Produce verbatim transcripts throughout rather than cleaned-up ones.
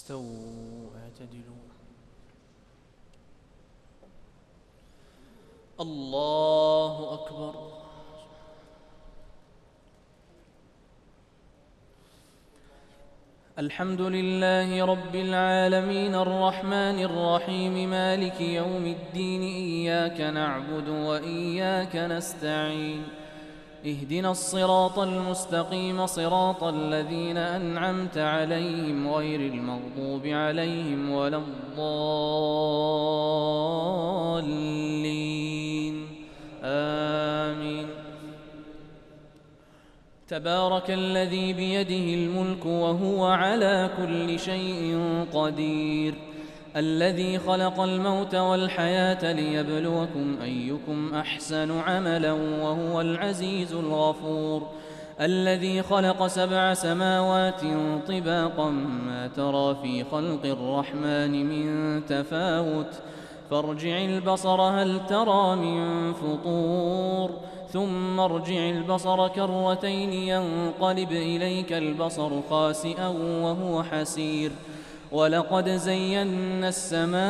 استووا اعتدلوا. الله أكبر. الحمد لله رب العالمين الرحمن الرحيم مالك يوم الدين إياك نعبد وإياك نستعين اهدنا الصراط المستقيم صراط الذين أنعمت عليهم غير المغضوب عليهم ولا الضالين آمين. تبارك الذي بيده الملك وهو على كل شيء قدير الذي خلق الموت والحياة ليبلوكم أيكم أحسن عملا وهو العزيز الغفور الذي خلق سبع سماوات طباقا ما ترى في خلق الرحمن من تفاوت فارجع البصر هل ترى من فطور ثم ارجع البصر كرتين ينقلب إليك البصر خاسئا وهو حسير ولقد زينا السماء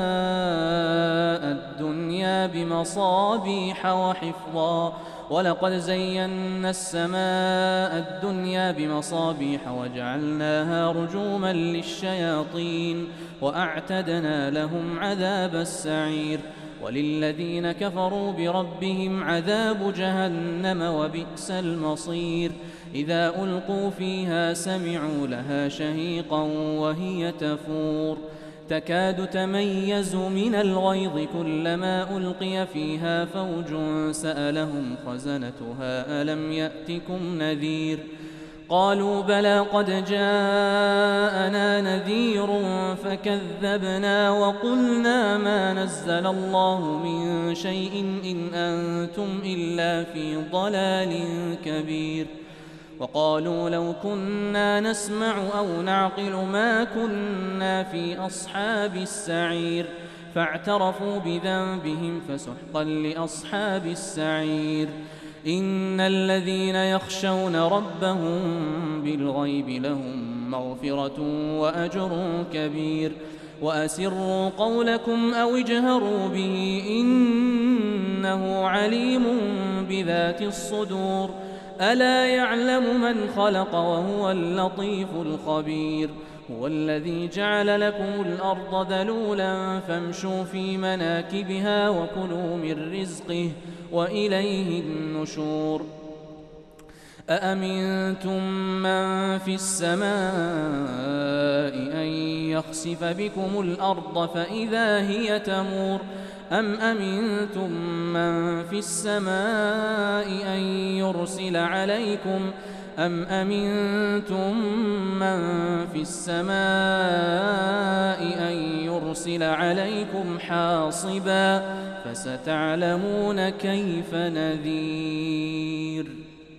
الدنيا بمصابيح وحفظا ولقد زينا السماء الدنيا بمصابيح وجعلناها رجوما للشياطين وأعتدنا لهم عذاب السعير وللذين كفروا بربهم عذاب جهنم وبئس المصير إذا ألقوا فيها سمعوا لها شهيقا وهي تفور تكاد تميز من الغيظ كلما ألقي فيها فوج سألهم خزنتها ألم يأتكم نذير قالوا بلى قد جاءنا نذير فكذبنا وقلنا ما نزل الله من شيء إن أنتم إلا في ضلال كبير وقالوا لو كنا نسمع أو نعقل ما كنا في أصحاب السعير فاعترفوا بذنبهم فسحقا لأصحاب السعير إن الذين يخشون ربهم بالغيب لهم مغفرة وأجر كبير وأسروا قولكم أو اجهروا به إنه عليم بذات الصدور ألا يعلم من خلق وهو اللطيف الخبير هو الذي جعل لكم الأرض ذلولا فامشوا في مناكبها وكلوا من رزقه وإليه النشور أأمنتم من في السماء أن يخسف بكم الأرض فإذا هي تمور أم أمنتم من في السماء أن يرسل عليكم أم أمنتم من في السماء أن يرسل عليكم حاصبا فستعلمون كيف نذير.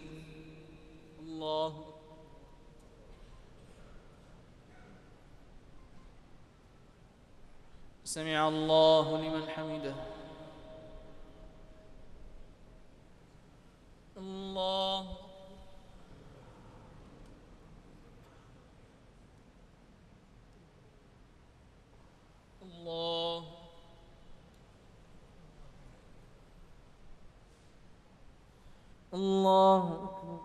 الله سمع الله لمن حمده. الله الله الله أكبر.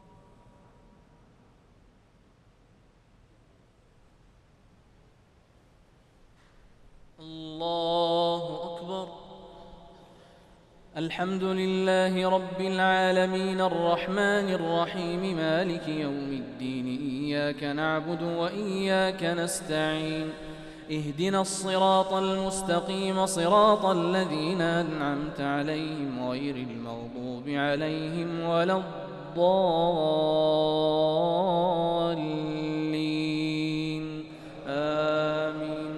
الله أكبر. الحمد لله رب العالمين الرحمن الرحيم مالك يوم الدين إياك نعبد وإياك نستعين اهدنا الصراط المستقيم صراط الذين أنعمت عليهم غير المغضوب عليهم ولا الضالين آمين.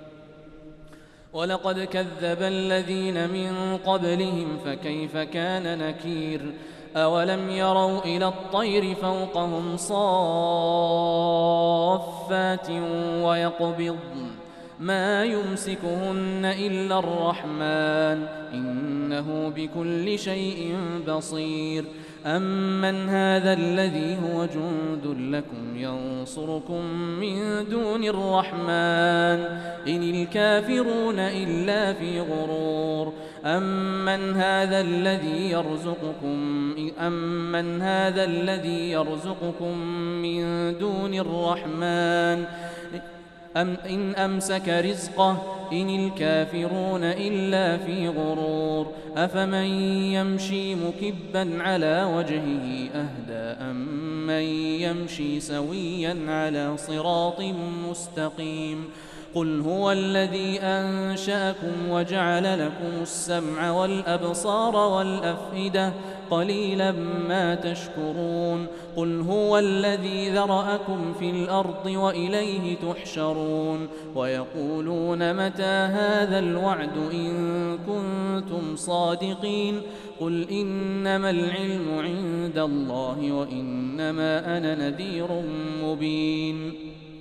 ولقد كذب الذين من قبلهم فكيف كان نكير أولم يروا إلى الطير فوقهم صافات ويقبضن ما يمسكهن إلا الرحمن إنه بكل شيء بصير أمن هذا الذي هو جند لكم ينصركم من دون الرحمن إن الكافرون إلا في غرور أمن هذا الذي يرزقكم أمن هذا الذي يرزقكم من دون الرحمن أم إن أمسك رزقه إن الكافرون إلا في غرور أفمن يمشي مكبا على وجهه أهدى أمن يمشي سويا على صراط مستقيم قل هو الذي أنشأكم وجعل لكم السمع والأبصار والأفئدة قليلا ما تشكرون قل هو الذي ذرأكم في الأرض وإليه تحشرون ويقولون متى هذا الوعد إن كنتم صادقين قل إنما العلم عند الله وإنما أنا نذير مبين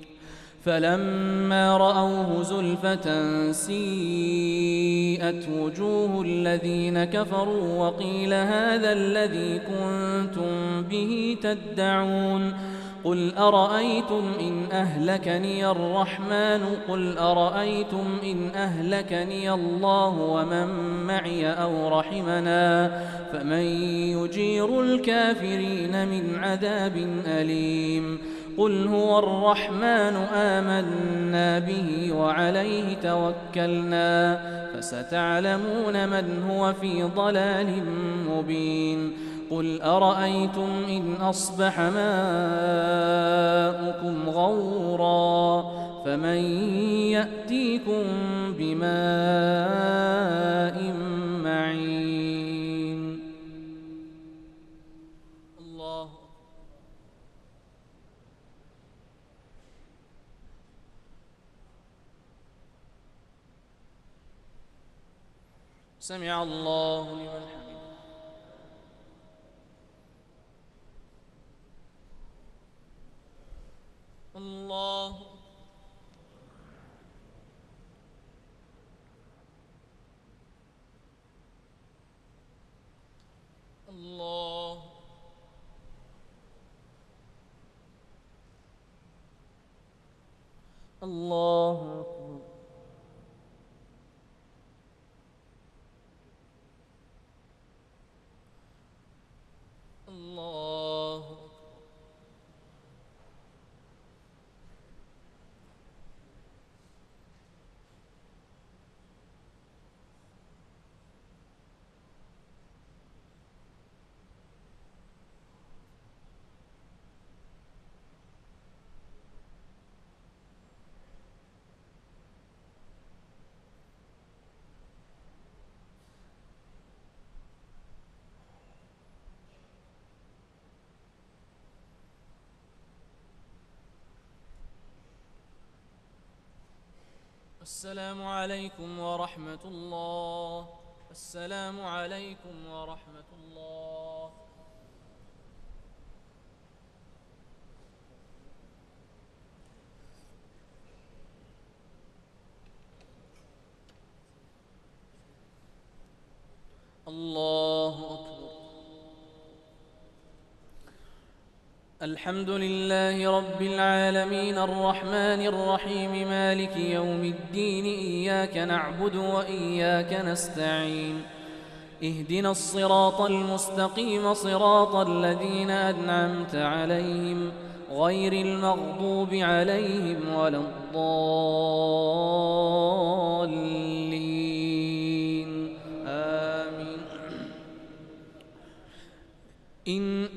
فلما رأوه زلفة سيئت وجوه الذين كفروا وقيل هذا الذي كنتم به تدعون قل أرأيتم إن أهلكني الرحمن قل أرأيتم إن أهلكني الله ومن معي أو رحمنا فمن يجير الكافرين من عذاب أليم قل هو الرحمن آمنا به وعليه توكلنا فستعلمون من هو في ضلال مبين قل أرأيتم إن أصبح ماؤكم غورا فمن يأتيكم بماء معين الله سمع الله لمن حمده الله الله الله أكبر الله السلام عليكم ورحمة الله السلام عليكم ورحمة الله الله أكبر الحمد لله رب العالمين الرحمن الرحيم مالك يوم الدين إياك نعبد وإياك نستعين اهدنا الصراط المستقيم صراط الذين أنعمت عليهم غير المغضوب عليهم ولا الضالين آمين إن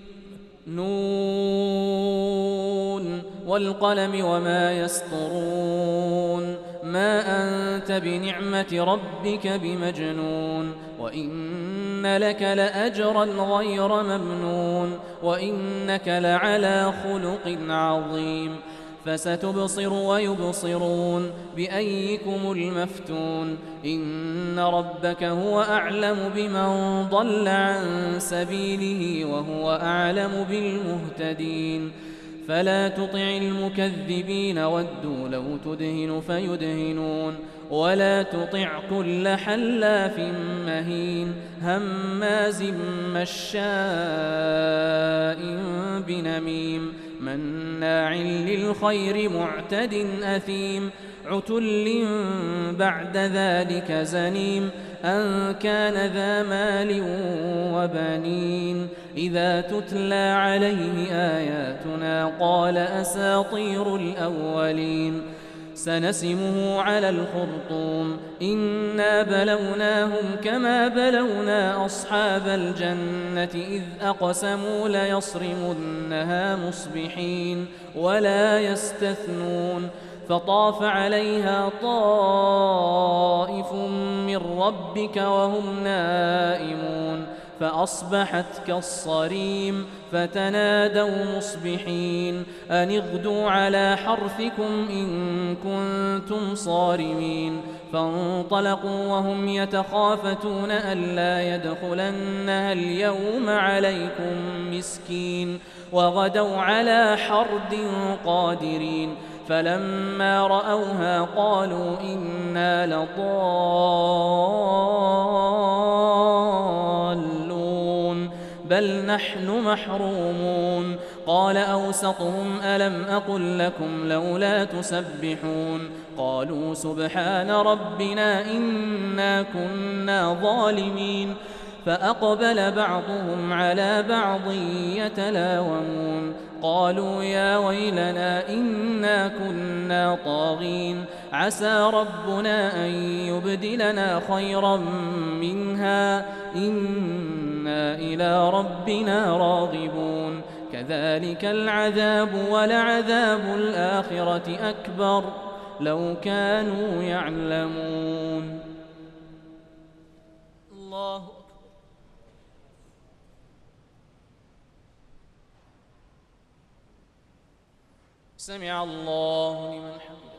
نون والقلم وما يسطرون ما أنت بنعمة ربك بمجنون وإن لك لأجرا غير ممنون وإنك لعلى خلق عظيم فستبصر ويبصرون بأيكم المفتون إن ربك هو أعلم بمن ضل عن سبيله وهو أعلم بالمهتدين فلا تطع المكذبين ودوا لو تدهن فيدهنون ولا تطع كل حلاف مهين هماز مشاء بنميم مناع للخير معتد أثيم عتل بعد ذلك زنيم أن كان ذا مال وبنين إذا تتلى عليه آياتنا قال أساطير الأولين سنسمه على الخرطوم إنا بلوناهم كما بلونا أصحاب الجنة إذ أقسموا ليصرمنها مصبحين ولا يستثنون فطاف عليها طائف من ربك وهم نائمون فأصبحت كالصريم فتنادوا مصبحين أن اغدوا على حرثكم إن كنتم صارمين فانطلقوا وهم يتخافتون ألا يدخلنها اليوم عليكم مسكين وغدوا على حرد قادرين فلما رأوها قالوا إنا لضالون بل نحن محرومون قال أوسطهم ألم أقل لكم لولا تسبحون قالوا سبحان ربنا إنا كنا ظالمين فأقبل بعضهم على بعض يتلاومون قالوا يا ويلنا إنا كنا طاغين عسى ربنا أن يبدلنا خيرا منها إنا إلى ربنا راغبون كذلك العذاب ولعذاب الآخرة أكبر لو كانوا يعلمون. الله أكبر. سمع الله لمن حمده.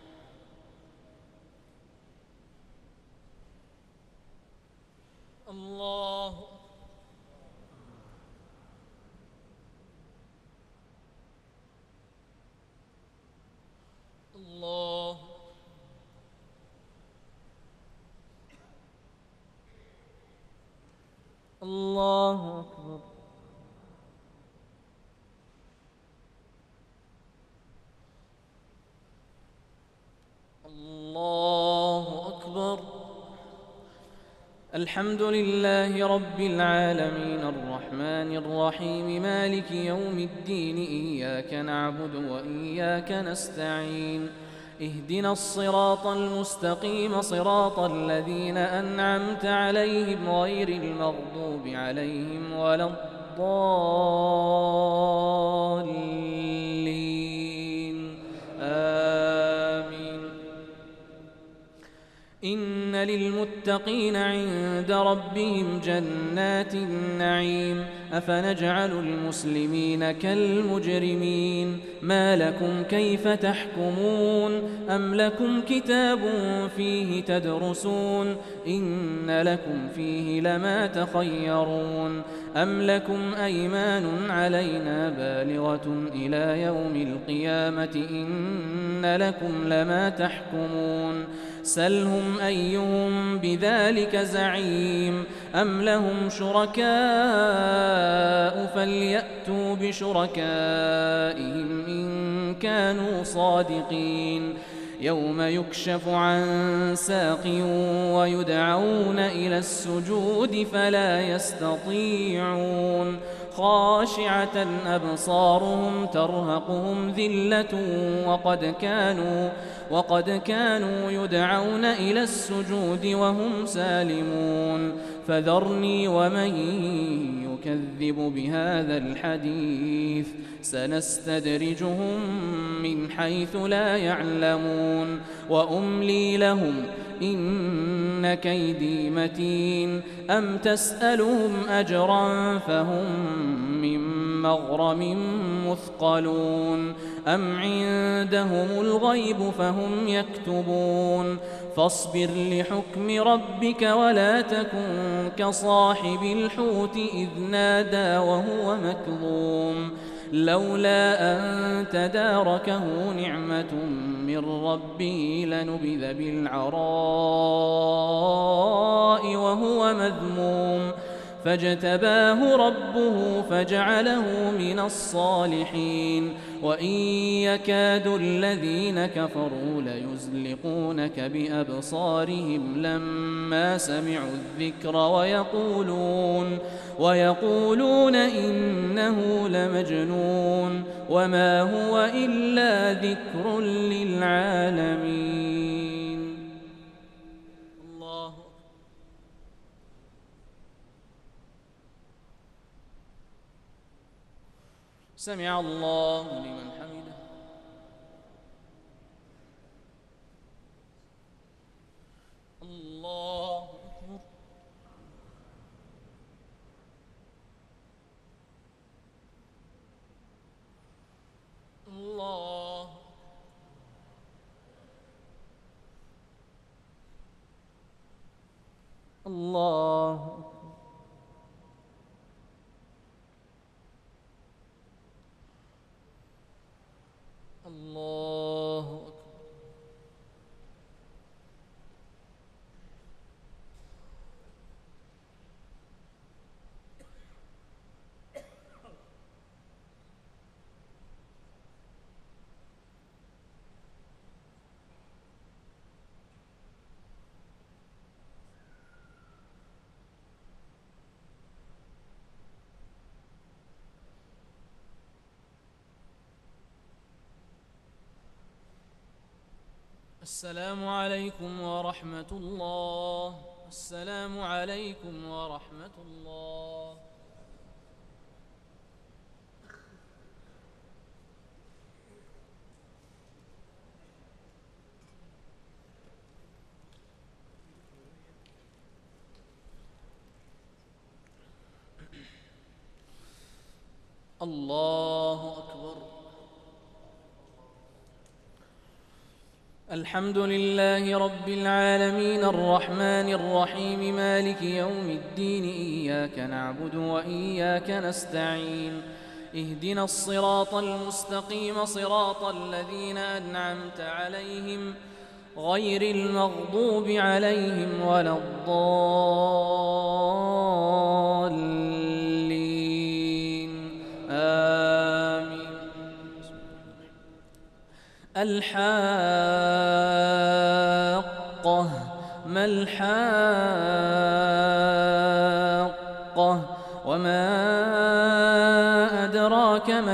الله الله الله أكبر. الله أكبر. الحمد لله رب العالمين الرحمن الرحيم مالك يوم الدين إياك نعبد وإياك نستعين اهدنا الصراط المستقيم صراط الذين أنعمت عليهم غير المغضوب عليهم ولا الضالين آمين. إن للمتقين عند ربهم جنات النعيم أفنجعل المسلمين كالمجرمين ما لكم كيف تحكمون أم لكم كتاب فيه تدرسون إن لكم فيه لما تخيرون أم لكم أيمان علينا بالغة إلى يوم القيامة إن لكم لما تحكمون سلهم أيهم بذلك زعيم أم لهم شركاء فليأتوا بشركائهم إن كانوا صادقين يوم يكشف عن ساق ويدعون إلى السجود فلا يستطيعون خاشعة أبصارهم ترهقهم ذلة وقد كانوا وقد كانوا يدعون إلى السجود وهم سالمون فذرني ومن يكذب بهذا الحديث سنستدرجهم من حيث لا يعلمون وأملي لهم إن كيدي متين أم تسألهم أجرا فهم من مغرم مثقلون أم عندهم الغيب فهم يكتبون فاصبر لحكم ربك ولا تكن كصاحب الحوت إذ نادى وهو مكظوم لولا أن تداركه نعمة من ربه لنبذ بالعراء وهو مذموم فاجتباه ربه فجعله من الصالحين وإن يكاد الذين كفروا ليزلقونك بأبصارهم لما سمعوا الذكر ويقولون ويقولون إنه لمجنون وما هو إلا ذكر للعالمين. الله سمع الله لمن حمده. الله أكبر. الله الله الله أكبر. السلام عليكم ورحمة الله. السلام عليكم ورحمة الله. الله أكبر. الحمد لله رب العالمين الرحمن الرحيم مالك يوم الدين إياك نعبد وإياك نستعين اهدنا الصراط المستقيم صراط الذين أنعمت عليهم غير المغضوب عليهم ولا الضالين آمين. الحاقة ما الحاقة وما أدراك ما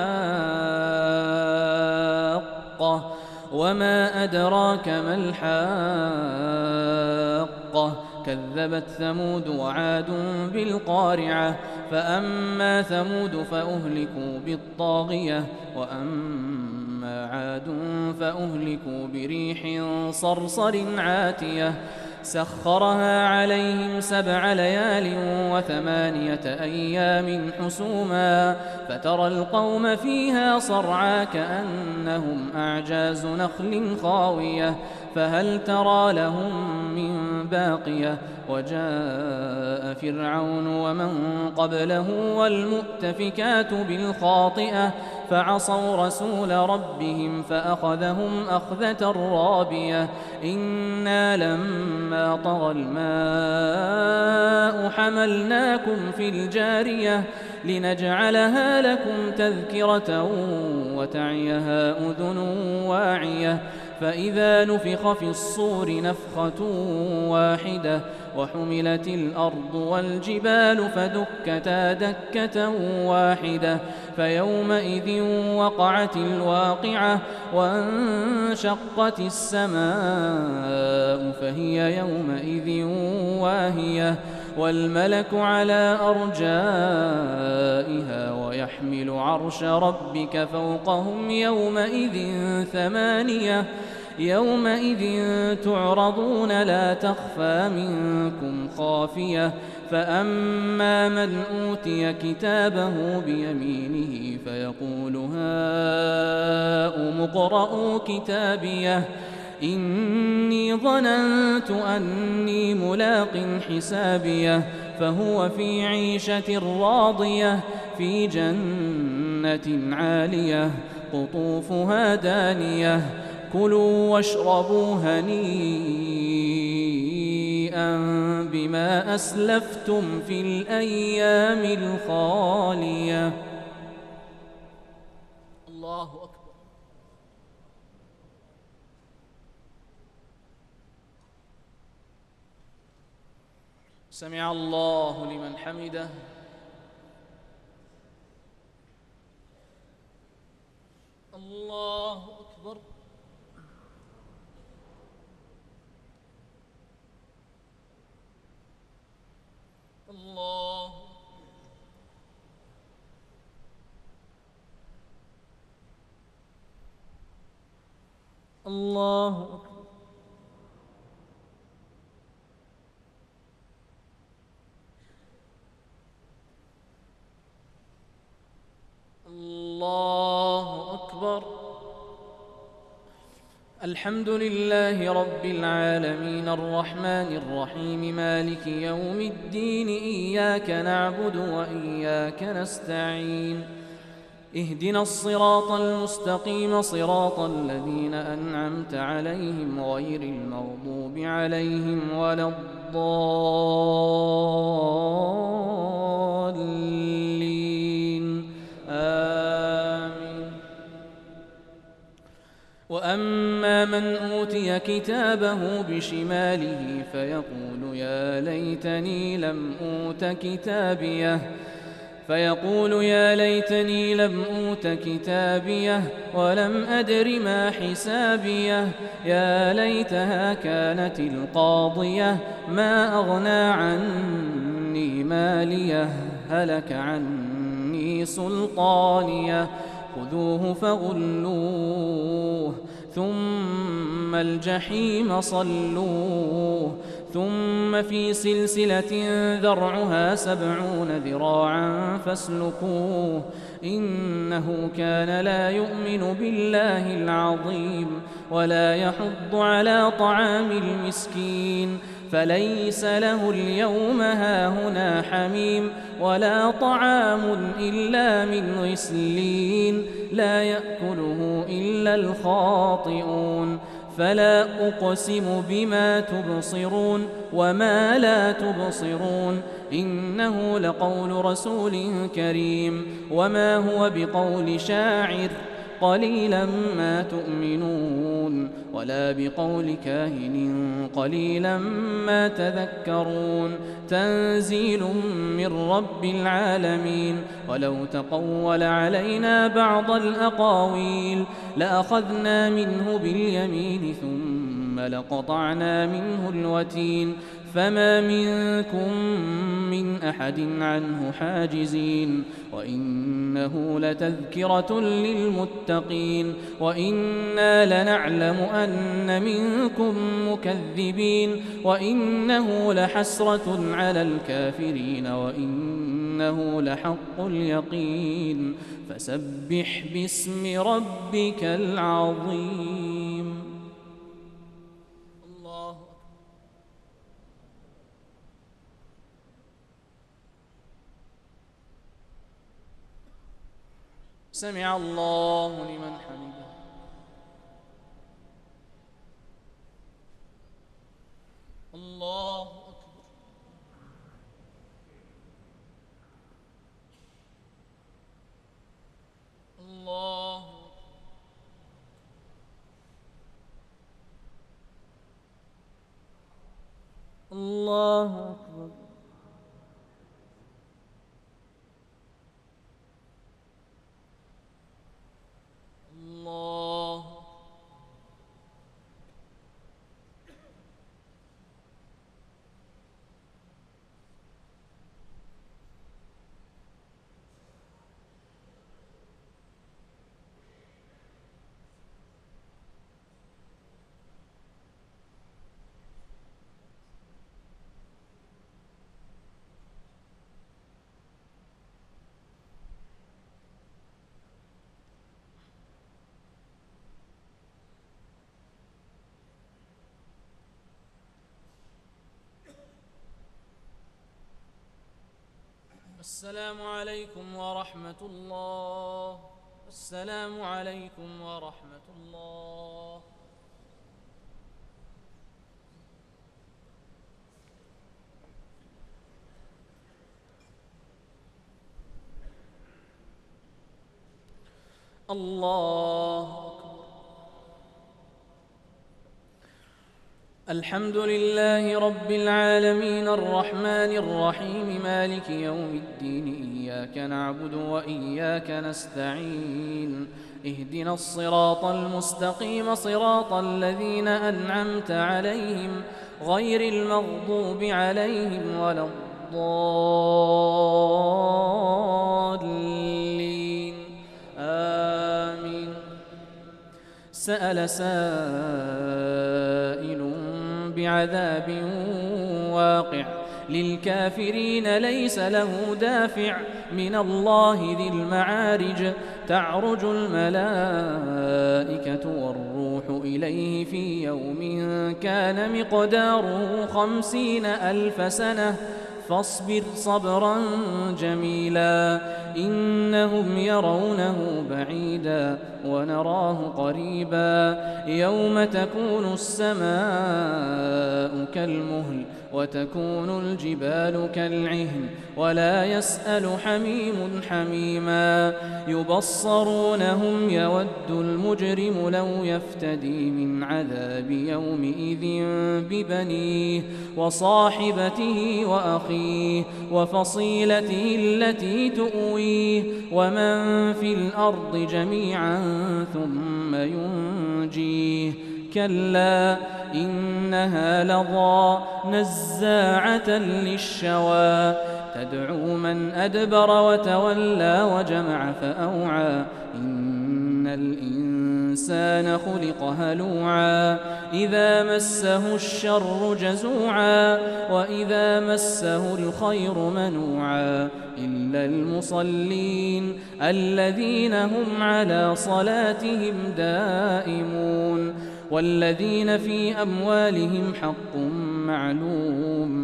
الحاقة وما أدراك ما الحاقة كذبت ثمود وعاد بالقارعة فأما ثمود فأهلكوا بالطاغية وأما عاد فأهلكوا بريح صرصر عاتية سخرها عليهم سبع ليال وثمانية أيام حسوما فترى القوم فيها صرعى كأنهم أعجاز نخل خاوية فهل ترى لهم من باقية وجاء فرعون ومن قبله والمؤتفكات بالخاطئة فعصوا رسول ربهم فأخذهم أخذة رابية إنا لما طغى الماء حملناكم في الجارية لنجعلها لكم تذكرة وتعيها أذن واعية فإذا نفخ في الصور نفخة واحدة وحملت الأرض والجبال فدكتا دكة واحدة فيومئذ وقعت الواقعة وانشقت السماء فهي يومئذ واهية والملك على أرجائها ويحمل عرش ربك فوقهم يومئذ ثمانية يومئذ تعرضون لا تخفى منكم خافية فأما من أوتي كتابه بيمينه فيقول هاؤم اقرءوا كتابيه إني ظننت أني ملاق حسابيه فهو في عيشة راضية في جنة جنة عالية قطوفها دانية كلوا واشربوا هنيئا بما أسلفتم في الأيام الخالية. الله أكبر. سمع الله لمن حمده. الله أكبر. الله الله أكبر. الله أكبر. الحمد لله رب العالمين الرحمن الرحيم مالك يوم الدين إياك نعبد وإياك نستعين اهدنا الصراط المستقيم صراط الذين أنعمت عليهم غير المغضوب عليهم ولا الضالين آمين. وأما من أوتي كتابه بشماله فيقول يا ليتني لم أوت كتابيه فيقول يا ليتني لم أوت كتابيه ولم أدر ما حسابيه يا ليتها كانت القاضية ما أغنى عني ماليه هلك عني سلطانيه خذوه فغلوه ثم الجحيم صلوه ثم في سلسلة ذرعها سبعون ذراعا فاسلكوه إنه كان لا يؤمن بالله العظيم ولا يحض على طعام المسكين فليس له اليوم هاهنا حميم ولا طعام إلا من غسلين لا يأكله إلا الخاطئون فلا أقسم بما تبصرون وما لا تبصرون إنه لقول رسول كريم وما هو بقول شاعر قليلا ما تؤمنون ولا بقول كاهن قليلا ما تذكرون تنزيل من رب العالمين ولو تقول علينا بعض الأقاويل لأخذنا منه باليمين ثم لقطعنا منه الوتين فما منكم من أحد عنه حاجزين وإنه لتذكرة للمتقين وإنا لنعلم أن منكم مكذبين وإنه لحسرة على الكافرين وإنه لحق اليقين فسبح باسم ربك العظيم. الله سمع الله لمن حمده. الله أكبر. الله الله أكبر. الله السلام عليكم ورحمة الله. السلام عليكم ورحمة الله. الله أكبر. الحمد لله رب العالمين الرحمن الرحيم مالك يوم الدين إياك نعبد وإياك نستعين اهدنا الصراط المستقيم صراط الذين أنعمت عليهم غير المغضوب عليهم ولا الضالين آمين. سأل سائل بعذاب واقع للكافرين ليس له دافع من الله ذي المعارج تعرج الملائكة والروح إليه في يوم كان مقداره خمسين ألف سنة فاصبر صبرا جميلا إنهم يرونه بعيدا ونراه قريبا يوم تكون السماء كالمهل وتكون الجبال كالعهن ولا يسأل حميم حميما يبصرونهم يود المجرم لو يفتدي من عذاب يومئذ ببنيه وصاحبته وأخيه وفصيلته التي تؤويه ومن في الأرض جميعا ثم ينجيه كلا إنها لظى نزاعة للشوى تدعو من أدبر وتولى وجمع فأوعى إن الإنسان خلق هلوعا إذا مسه الشر جزوعا وإذا مسه الخير منوعا إلا المصلين الذين هم على صلاتهم دائمون والذين في أموالهم حق معلوم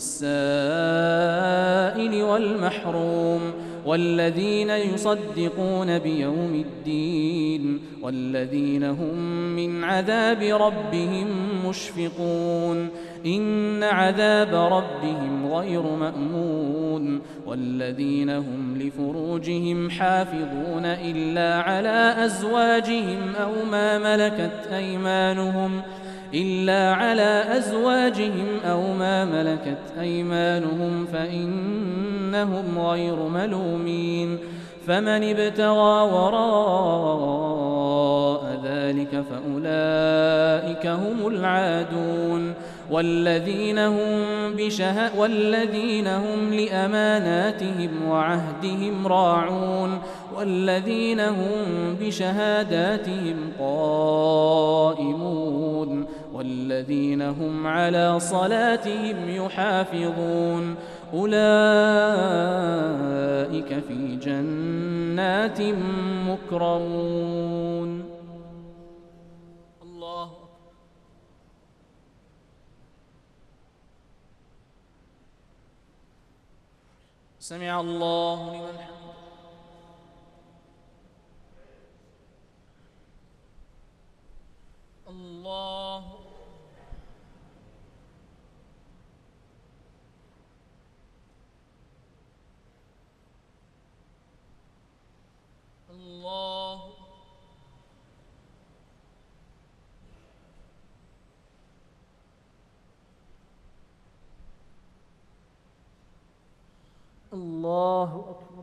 للسائل والمحروم والذين يصدقون بيوم الدين والذين هم من عذاب ربهم مشفقون إن عذاب ربهم غير مأمون والذين هم لفروجهم حافظون إلا على أزواجهم أو ما ملكت أيمانهم إلا على أزواجهم أو ما ملكت أيمانهم فإنهم غير ملومين فمن ابتغى وراء ذلك فأولئك هم العادون والذين هم, بشه والذين هم لأماناتهم وعهدهم راعون والذين هم بشهاداتهم قائمون والذين هم على صلاتهم يحافظون أولئك في جنات مكرمون. الله سمع الله لمن حمده. الله الله الله أكبر.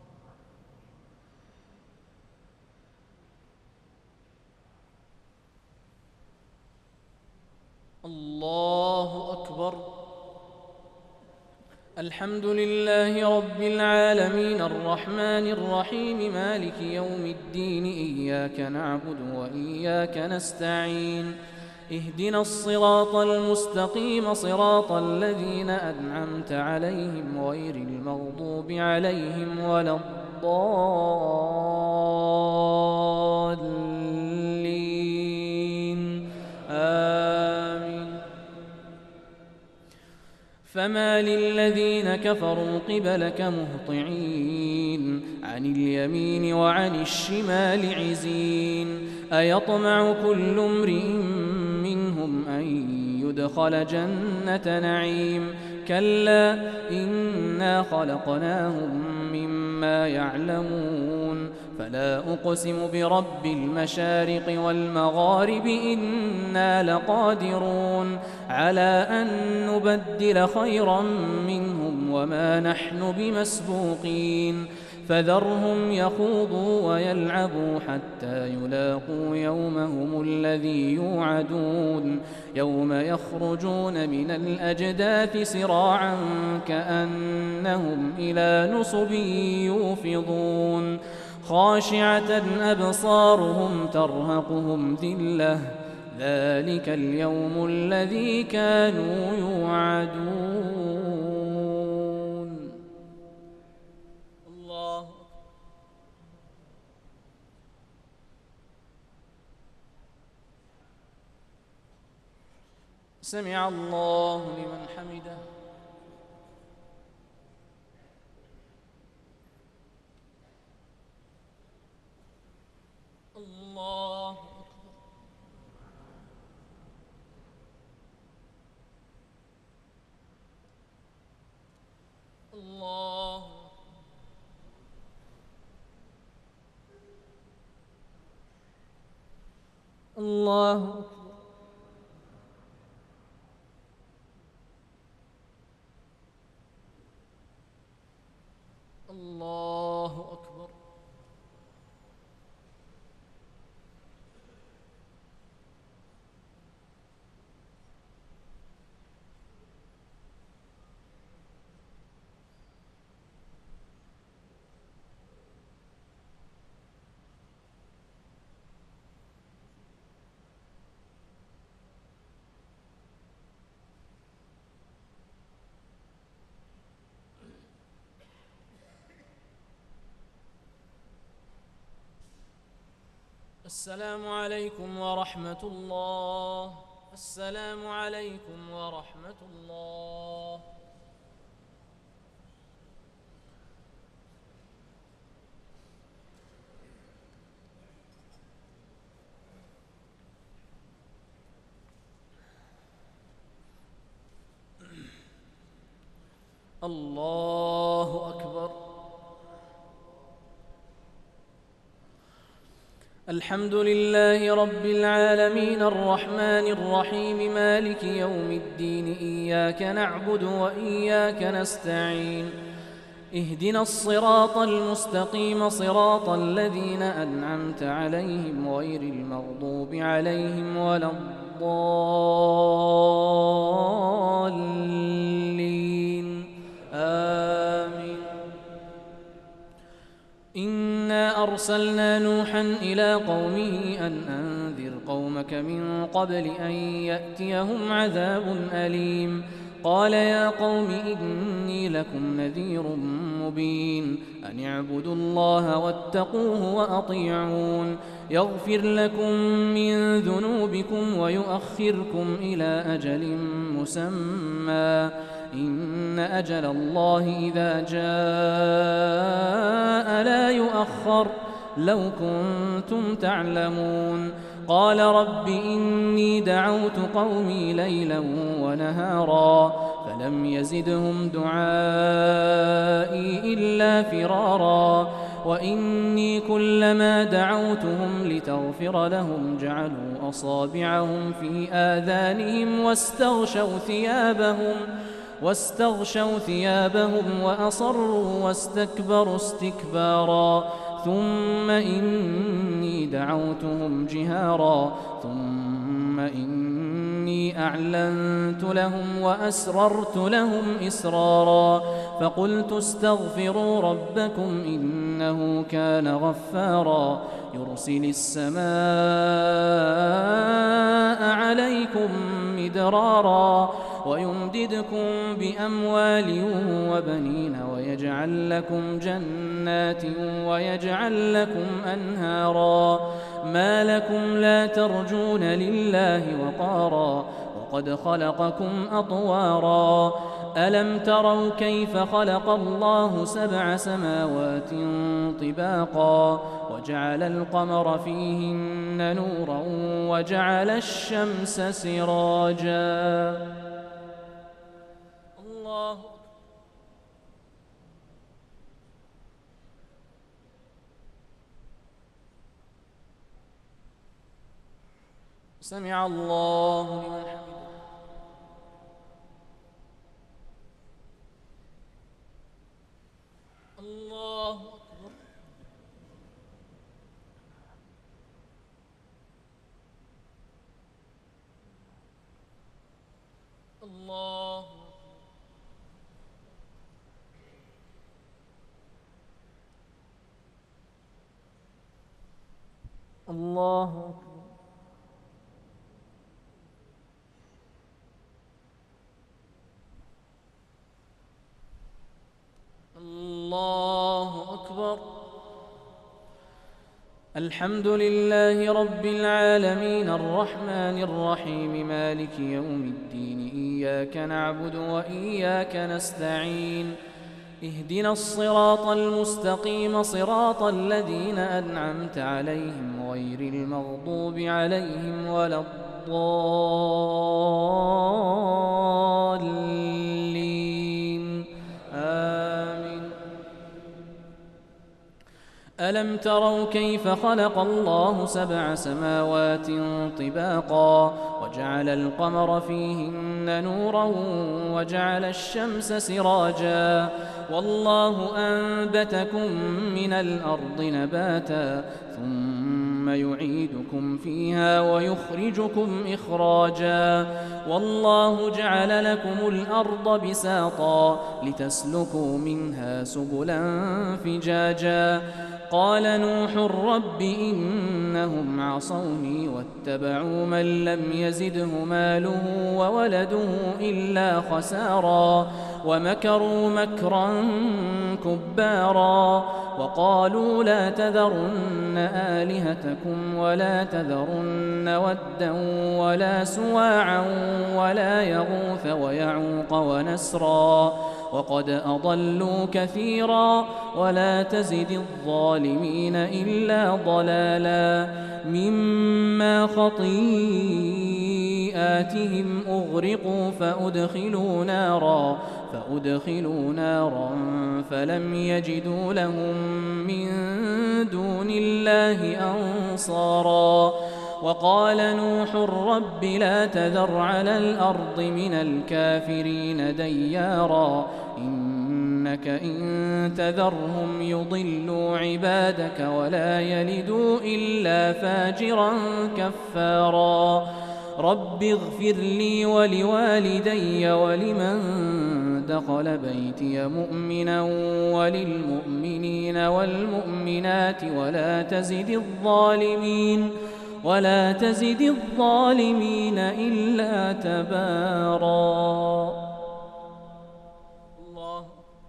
الله أكبر. الحمد لله رب العالمين الرحمن الرحيم مالك يوم الدين إياك نعبد وإياك نستعين اهدنا الصراط المستقيم صراط الذين أنعمت عليهم غير المغضوب عليهم ولا الضالين آمين. فما للذين كفروا قبلك مهطعين عن اليمين وعن الشمال عزين أيطمع كل امرئ منهم أن يدخل جنة نعيم كلا إنا خلقناهم مما يعلمون فلا أقسم برب المشارق والمغارب إنا لقادرون على أن نبدل خيرا منهم وما نحن بمسبوقين فذرهم يخوضوا ويلعبوا حتى يلاقوا يومهم الذي يوعدون يوم يخرجون من الأجداث سراعا كأنهم إلى نصب يوفضون خاشعة أبصارهم ترهقهم ذلة ذلك اليوم الذي كانوا يوعدون. الله سمع الله لمن حمده. الله الله الله الله أكبر. السلام عليكم ورحمة الله. السلام عليكم ورحمة الله. الله أكبر. الحمد لله رب العالمين الرحمن الرحيم مالك يوم الدين إياك نعبد وإياك نستعين اهدنا الصراط المستقيم صراط الذين أنعمت عليهم غير المغضوب عليهم ولا الضالين آمين. إنا أرسلنا نوحا إلى قومه أن أنذر قومك من قبل أن يأتيهم عذاب أليم قال يا قوم إني لكم نذير مبين أن اعبدوا الله واتقوه وأطيعون يغفر لكم من ذنوبكم ويؤخركم إلى أجل مسمى إن أجل الله إذا جاء لا يؤخر لو كنتم تعلمون قال رب إني دعوت قومي ليلا ونهارا فلم يزدهم دعائي إلا فرارا وإني كلما دعوتهم لتغفر لهم جعلوا أصابعهم في آذانهم واستغشوا ثيابهم واستغشوا ثيابهم وأصروا واستكبروا استكبارا ثم إني دعوتهم جهارا ثم إني أعلنت لهم وأسررت لهم إسرارا فقلت استغفروا ربكم إنه كان غفارا يرسل السماء عليكم مدرارا ويمددكم بأموال وبنين ويجعل لكم جنات ويجعل لكم أنهارا ما لكم لا ترجون لله وقارا وقد خلقكم أطوارا ألم تروا كيف خلق الله سبع سماوات طباقا وجعل القمر فيهن نورا وجعل الشمس سراجا. الله سمع الله لمن حمده. الله أكبر. الله الله أكبر. الله أكبر. الحمد لله رب العالمين الرحمن الرحيم مالك يوم الدين إياك نعبد وإياك نستعين اهدنا الصراط المستقيم صراط الذين أنعمت عليهم غير المغضوب عليهم ولا الضالين آمين. ألم تروا كيف خلق الله سبع سماوات طباقا وجعل القمر فيهن نورا وجعل الشمس سراجا والله أنبتكم من الأرض نباتا ثم يعيدكم فيها ويخرجكم إخراجا والله جعل لكم الأرض بساطا لتسلكوا منها سبلا فجاجا قال نوح رب إنهم عصوني واتبعوا من لم يزده ماله وولده إلا خسارا ومكروا مكرا كبارا وقالوا لا تذرن آلهتكم ولا تذرن ودا ولا سواعا ولا يغوث ويعوق ونسرا وقد أضلوا كثيرا ولا تزد الظالمين إلا ضلالا مما خطيئاتهم أغرقوا فأدخلوا نارا فأدخلوا نارا فلم يجدوا لهم من دون الله أنصارا وقال نوح رب لا تذر على الأرض من الكافرين ديارا إنك إن تذرهم يضلوا عبادك ولا يلدوا إلا فاجرا كفارا رب اغفر لي ولوالدي ولمن دخل بيتي مؤمنا وللمؤمنين والمؤمنات ولا تزد الظالمين ولا تزد الظالمين إلا تبارا. الله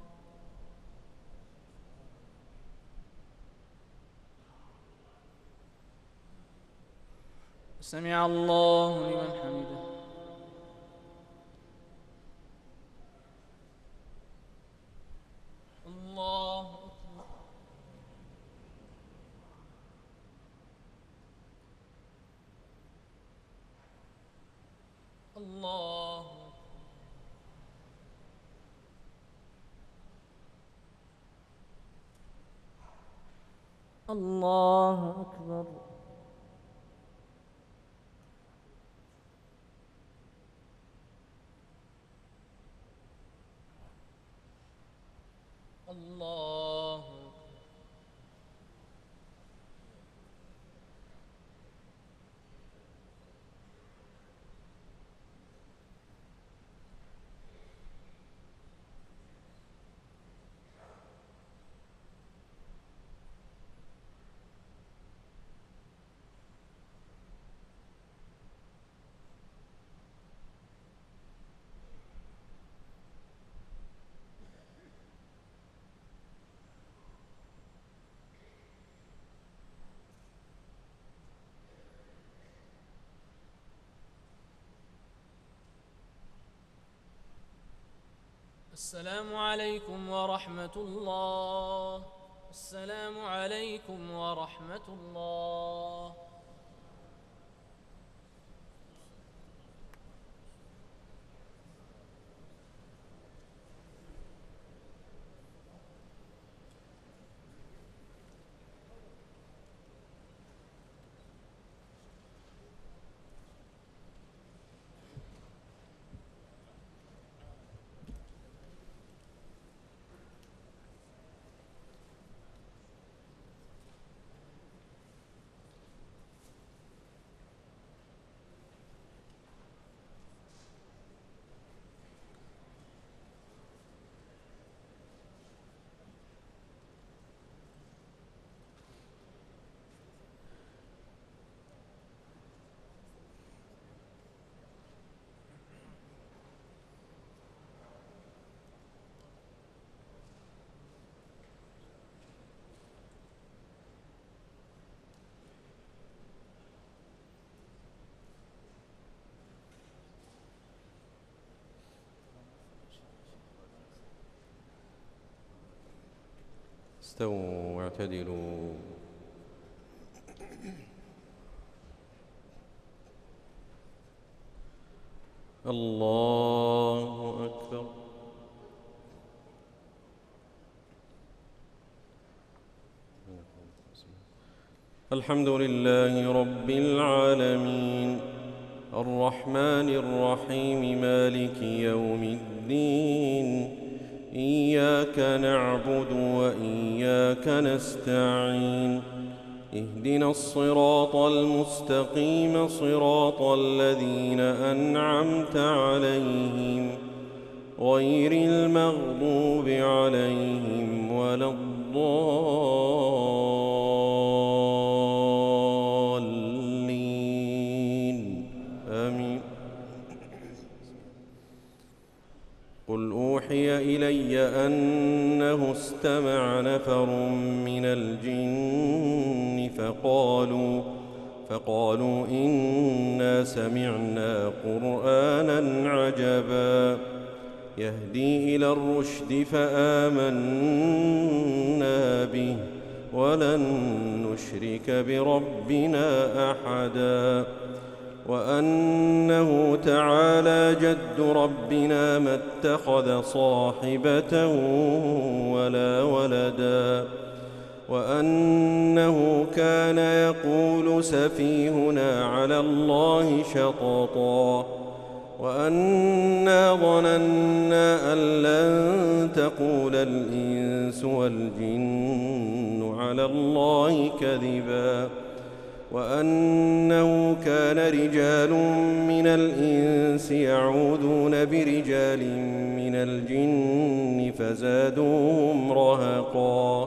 سمع الله لمن حمده. الله الله الله أكبر. الله السلام عليكم ورحمة الله. السلام عليكم ورحمة الله. استووا واعتدلوا. الله أكبر. الحمد لله رب العالمين الرحمن الرحيم مالك يوم الدين إياك نعبد وإياك نستعين اهدنا الصراط المستقيم صراط الذين أنعمت عليهم غير المغضوب عليهم ولا الضالين آمين. قل أوحي إلي أنه استمع نفر من الجن فقالوا فقالوا إنا سمعنا قرآنا عجبا يهدي إلى الرشد فآمنا به ولن نشرك بربنا أحدا وأنه تعالى جد ربنا ما اتخذ صاحبة ولا ولدا وأنه كان يقول سفيهنا على الله شططا وأنا ظننا أن لن تقول الإنس والجن على الله كذبا وأنه كان رجال من الإنس يعوذون برجال من الجن فزادوهم رهقا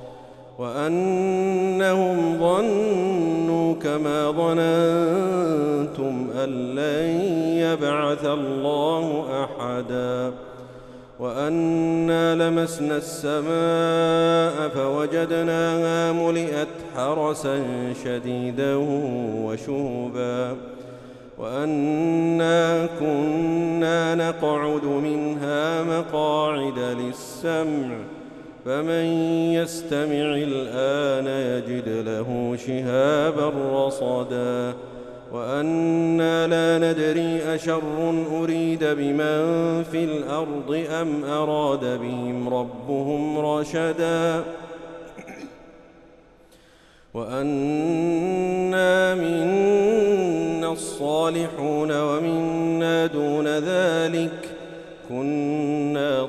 وأنهم ظنوا كما ظننتم أن لن يبعث الله أحدا وأنا لمسنا السماء فوجدناها ملئت حرسا شديدا وشهبا وأنا كنا نقعد منها مقاعد للسمع فمن يستمع الآن يجد له شهابا رصدا وأنا لا ندري أشر أريد بمن في الأرض أم أراد بهم ربهم رشدا وأنا منا الصالحون ومنا دون ذلك كنا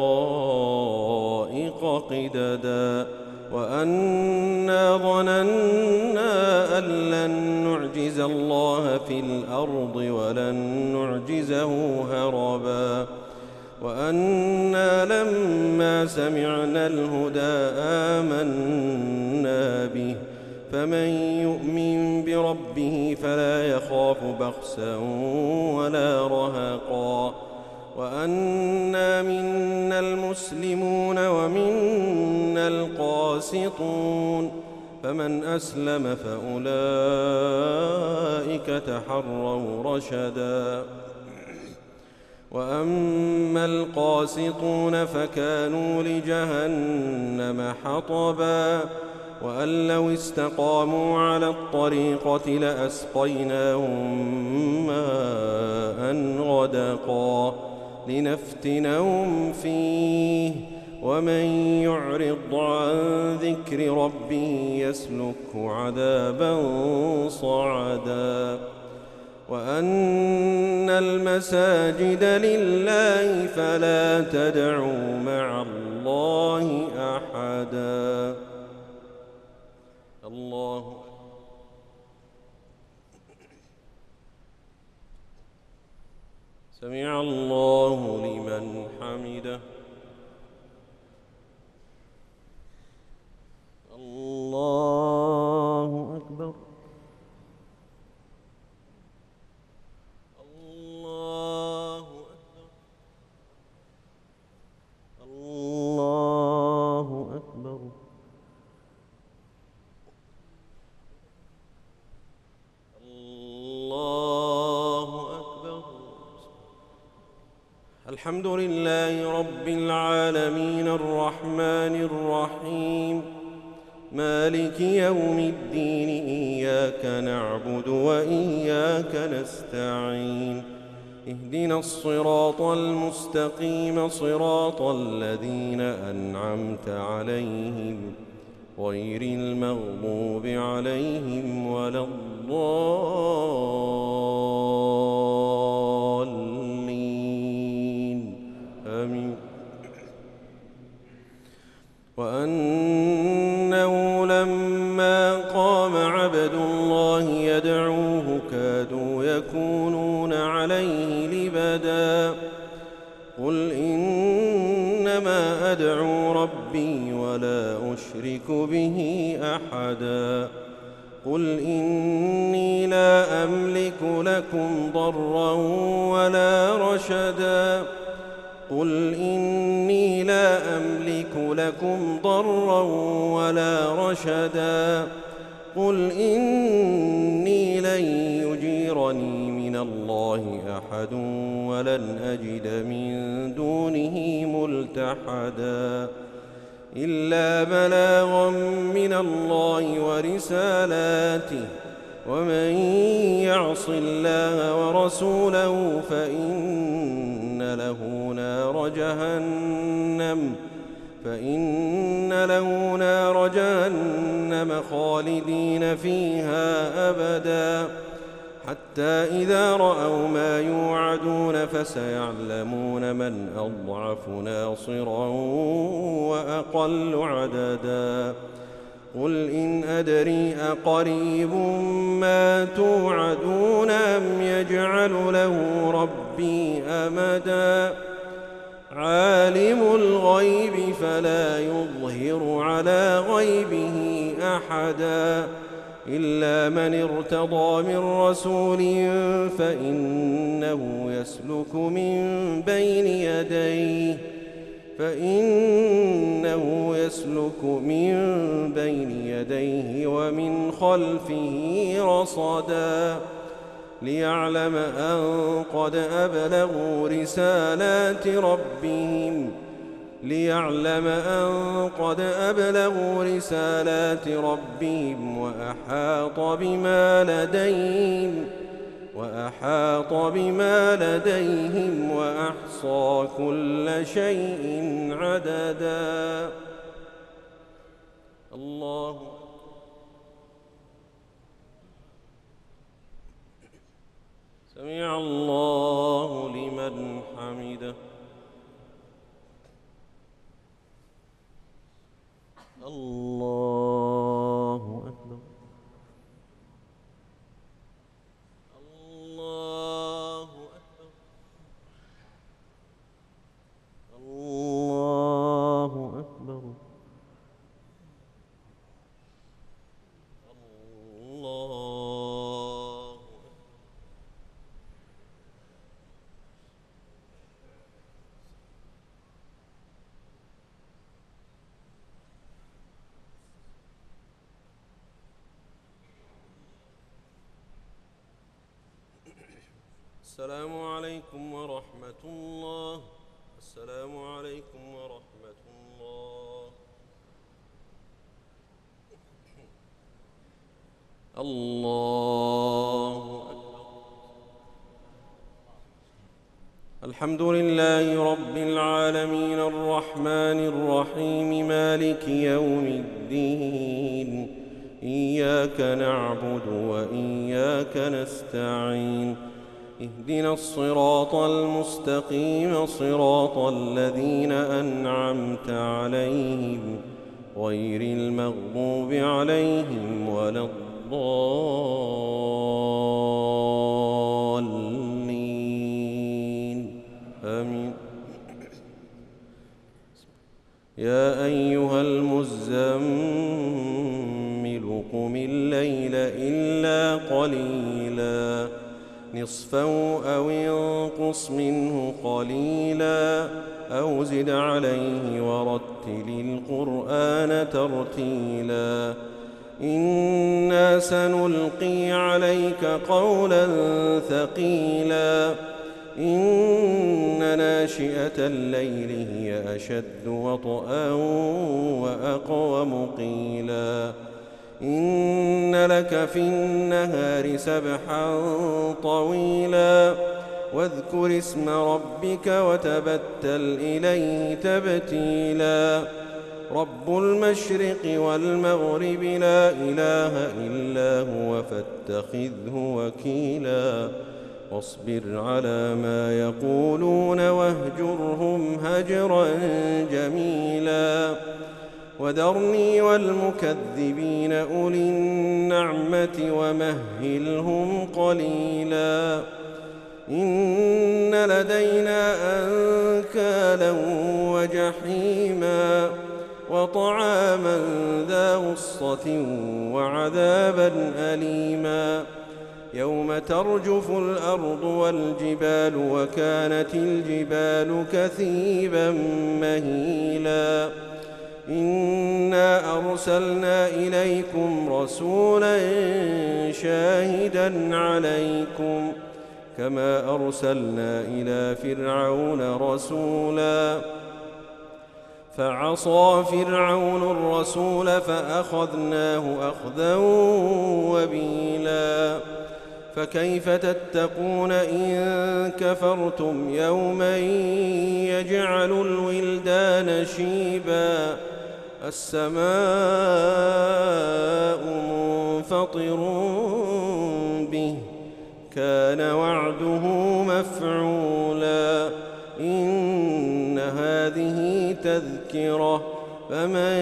طرائق قددا وأنا ظننا أن لن نعجز الله في الأرض ولن نعجزه هربا وأنا لما سمعنا الهدى آمنا به فمن يؤمن بربه فلا يخاف بخسا ولا رهقا وأنا منا المسلمون ومنا القاسطون فمن أسلم فأولئك تحروا رشدا وأما القاسطون فكانوا لجهنم حطبا وأن لو استقاموا على الطريقة لأسقيناهم ماء غدقا لنفتنهم فيه ومن يعرض عن ذكر ربه يسلكه عذابا صعدا وأن المساجد لله فلا تدعوا مع الله أحدا. الله سمع الله لمن حمده. الله أكبر. الله أكبر. الله أكبر. الله أكبر. الحمد لله رب العالمين الرحمن الرحيم مالك يوم الدين إياك نعبد وإياك نستعين اهدنا الصراط المستقيم صراط الذين أنعمت عليهم غير المغضوب عليهم ولا الضالين آمين. وأنه لما قام عبد الله يدعوه كادوا يكونون عليه لبدا قل إنما أدعو ربي ولا أشرك به أحدا قل إني لا أملك لكم ضرا ولا رشدا قل إني لا أملك لكم ضرا ولا رشدا قل إني لن يجيرني من الله أحد ولن أجد من دونه ملتحدا إلا بلاغا من الله ورسالاته ومن يعص الله ورسوله فإن له نار جهنم فإن له نار جهنم خالدين فيها أبدا حتى إذا رأوا ما يوعدون فسيعلمون من أضعف ناصرا وأقل عددا قل إن أدري أقريب ما توعدون أم يجعل له ربي أمدا عالم الغيب فلا يظهر على غيبه أحدا إلا من ارتضى من رسول فإنه يسلك من بين يديه فإنه يسلك من بين يديه ومن خلفه رصدا ليعلم أن قد أبلغوا رسالات ربهم ليعلم أن قد أبلغوا رسالات ربهم وأحاط بما لديهم وأحاط بما لديهم وأحصى كل شيء عددا. الله سمع الله لمن حمده. الله أكبر. الله أكبر. الله أكبر. السلام عليكم ورحمة الله. السلام عليكم ورحمة الله. الله أكبر. الحمد لله رب العالمين الرحمن الرحيم مالك يوم الدين. إياك نعبد وإياك نستعين. اهدنا الصراط المستقيم صراط الذين أنعمت عليهم غير المغضوب عليهم ولا الضالين آمين. يا أيها المزمل قم الليل إلا قليلا نصفه أو انقص منه قليلا أو زد عليه ورتل القرآن ترتيلا. إنا سنلقي عليك قولا ثقيلا. إن ناشئة الليل هي أشد وطئا وأقوم قيلا. إن لك في النهار سبحا طويلا واذكر اسم ربك وتبتل إليه تبتيلا. رب المشرق والمغرب لا إله إلا هو فاتخذه وكيلا. واصبر على ما يقولون واهجرهم هجرا جميلا. وذرني والمكذبين أولي النعمة ومهلهم قليلا. إن لدينا أنكالا وجحيما وطعاما ذا غصة وعذابا أليما. يوم ترجف الأرض والجبال وكانت الجبال كثيبا مهيلا. إنا أرسلنا إليكم رسولا شاهدا عليكم كما أرسلنا إلى فرعون رسولا فعصى فرعون الرسول فأخذناه أخذا وبيلا. فكيف تتقون إن كفرتم يوما يجعل الولدان شيبا. السماء منفطر به كان وعده مفعولا. إن هذه تذكرة فمن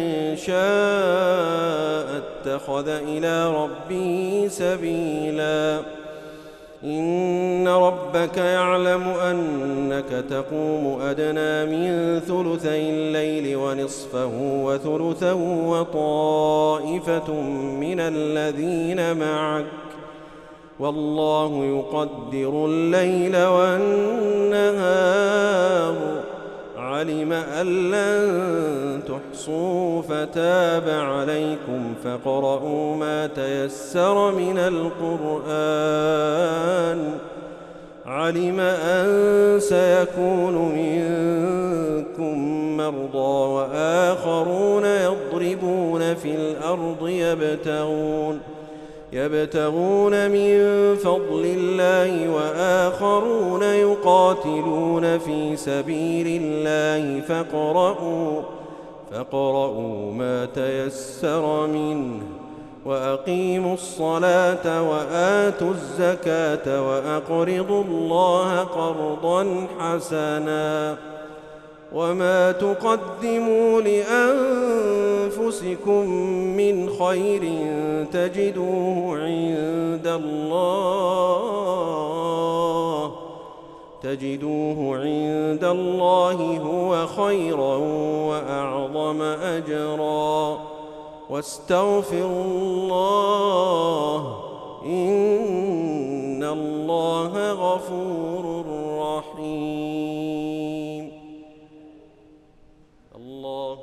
شاء اتخذ إلى ربه سبيلا. إن ربك يعلم أنك تقوم أدنى من ثلثي الليل ونصفه وثلثه وطائفة من الذين معك والله يقدر الليل والنهار. علم أن لن تحصوا فتاب عليكم فاقرؤوا ما تيسر من القرآن. علم أن سيكون منكم مرضى وآخرون يضربون في الأرض يبتغون يبتغون من فضل الله وآخرون يقاتلون في سبيل الله فاقرؤوا فاقرؤوا ما تيسر منه وأقيموا الصلاة وآتوا الزكاة وأقرضوا الله قرضا حسنا. وما تقدموا لأنفسكم من خير تجدوه عند الله تجدوه عند الله هو خيرا وأعظم أجرا. واستغفروا الله إن الله غفور رحيم. الله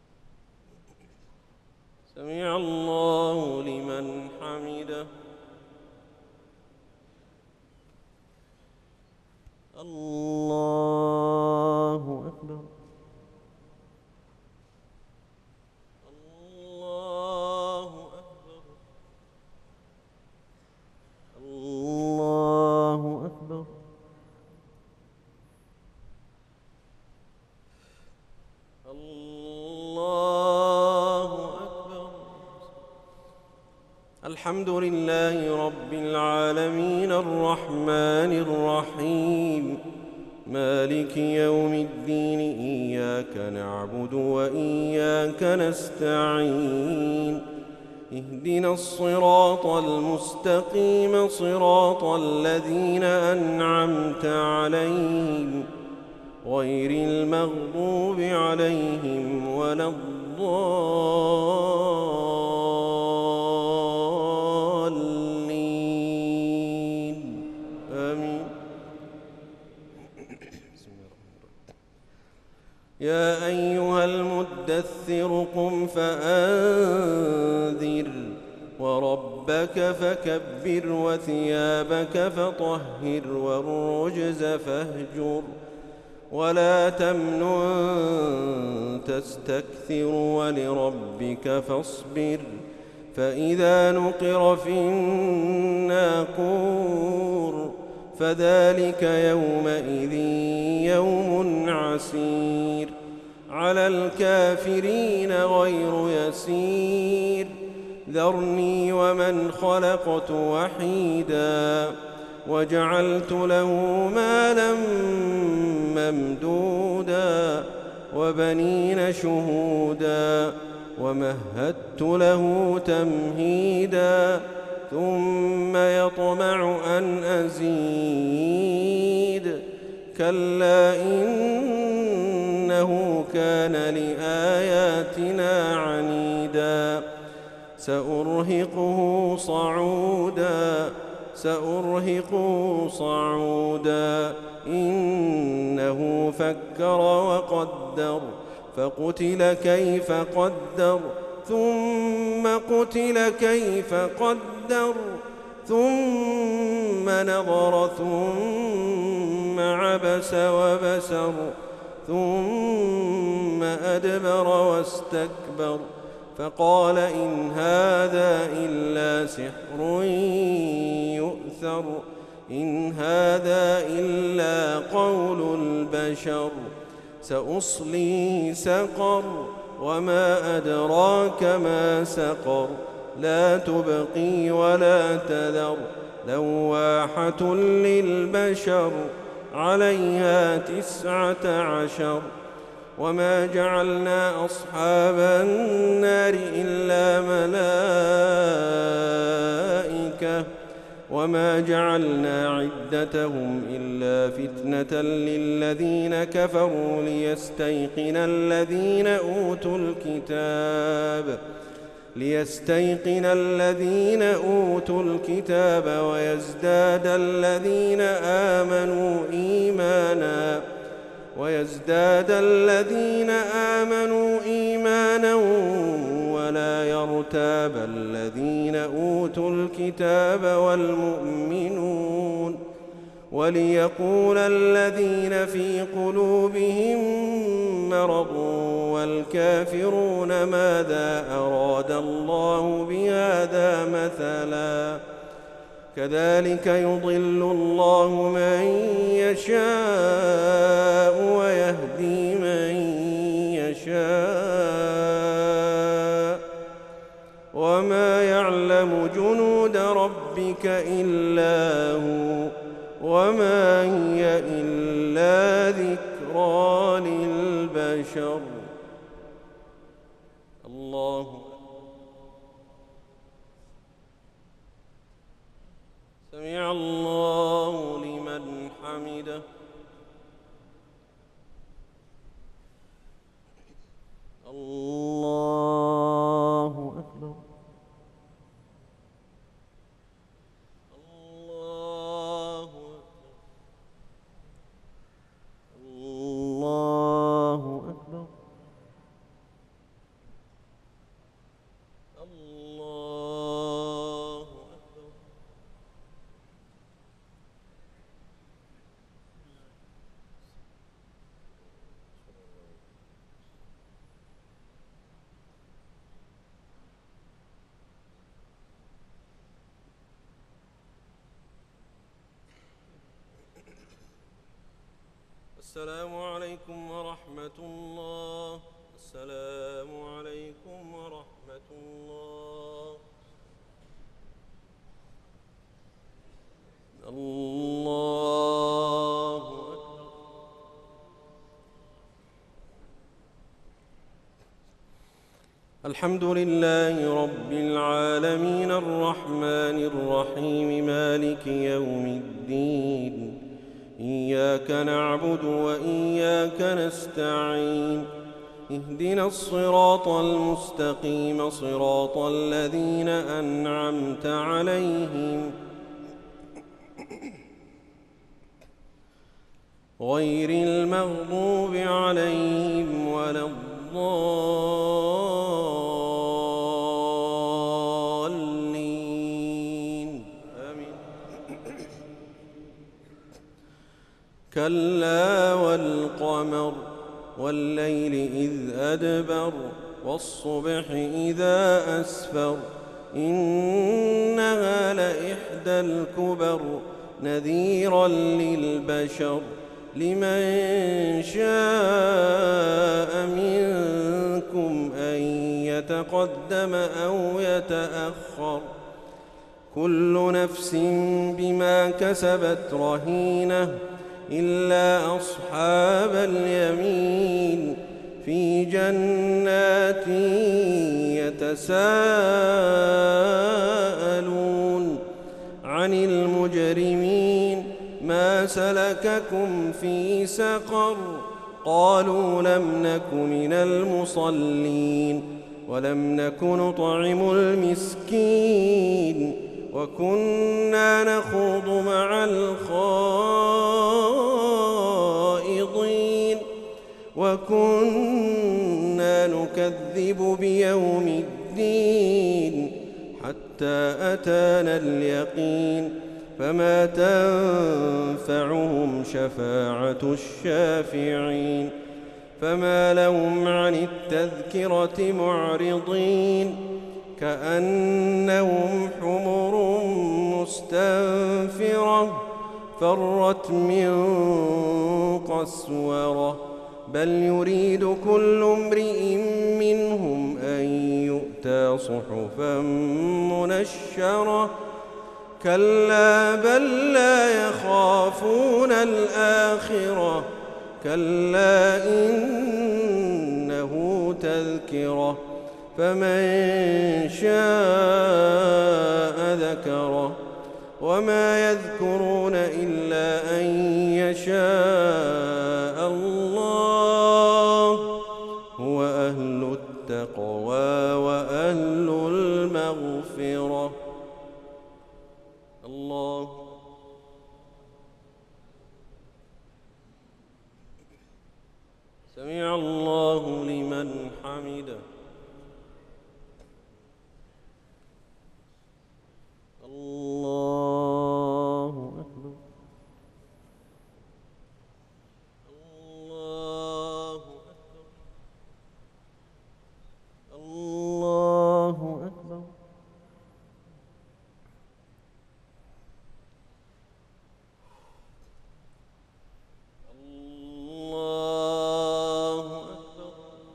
سمع الله لمن حمده. الله أكبر. الله أكبر. الله أكبر. الله أكبر. الحمد لله رب العالمين الرحمن الرحيم مالك يوم الدين إياك نعبد وإياك نستعين اهدنا الصراط المستقيم صراط الذين أنعمت عليهم غير المغضوب عليهم ولا الضالين آمين. يا أيها المدثر قم فأنذر وربك فكبر وثيابك فطهر والرجز فاهجر ولا تمنن تستكثر ولربك فاصبر فإذا نقر في الناقور فذلك يومئذ يوم عسير على الكافرين غير يسير ذرني ومن خلقت وحيدا وجعلت له مالا ممدودا وبنين شهودا ومهدت له تمهيدا ثم يطمع أن أزيد كلا إنه كان لآياتنا عنيدا سأرهقه صعودا سأرهقه صعودا إنه فكر وقدر فقتل كيف قدر ثم قتل كيف قدر ثم نظر ثم عبس وبسر ثم أدبر واستكبر فقال إن هذا إلا سحر يؤثر إن هذا إلا قول البشر سأصلي سقر وما أدراك ما سقر لا تبقي ولا تذر لواحة للبشر عليها تسعة عشر وما جعلنا أصحاب النار إلا ملائكة وما جعلنا عدتهم إلا فتنة للذين كفروا ليستيقن الذين أوتوا الكتاب ليستيقن الذين أوتوا الكتاب ويزداد الذين آمنوا إيمانا ويزداد الذين آمنوا إيمانا ولا يرتاب الذين أوتوا الكتاب والمؤمنون وليقول الذين في قلوبهم مرض والكافرون ماذا أراد الله بهذا مثلا كذلك يضل الله من يشاء ويهدي من يشاء وما يعلم جنود ربك إلا هو وما هي إلا ذكرى للبشر. الله سمع الله لمن حمده. الله أكبر. الله أكبر. الله أكبر. الله السلام عليكم ورحمة الله. السلام عليكم ورحمة الله. الله أكبر. الحمد لله رب العالمين الرحمن الرحيم مالك يوم الدين. إياك نعبد وإياك نستعين. اهدنا الصراط المستقيم صراط الذين أنعمت عليهم غير المغضوب عليهم ولا الضالين آمين. كلا والقمر والليل إذ أدبر والصبح إذا أسفر إنها لإحدى الكبر نذيرا للبشر لمن شاء منكم أن يتقدم أو يتأخر كل نفس بما كسبت رهينة إلا أصحاب اليمين في جنات يتساءلون عن المجرمين ما سلككم في سقر قالوا لم نك من المصلين ولم نك نطعم المسكين وكنا نخوض مع الخائضين وكنا نكذب بيوم الدين حتى أتانا اليقين فما تنفعهم شفاعة الشافعين فما لهم عن التذكرة معرضين كأنهم حمر مستنفرة فرت من قسورة بل يريد كل امرئ منهم أن يؤتى صحفا منشرة كلا بل لا يخافون الآخرة كلا إنه تذكرة فمن شاء ذكره وما يذكرون إلا أن يشاء الله هو أهل التقوى وأهل المغفرة. الله سمع الله لمن حمده. الله أكبر. الله أكبر. الله أكبر. الله أكبر.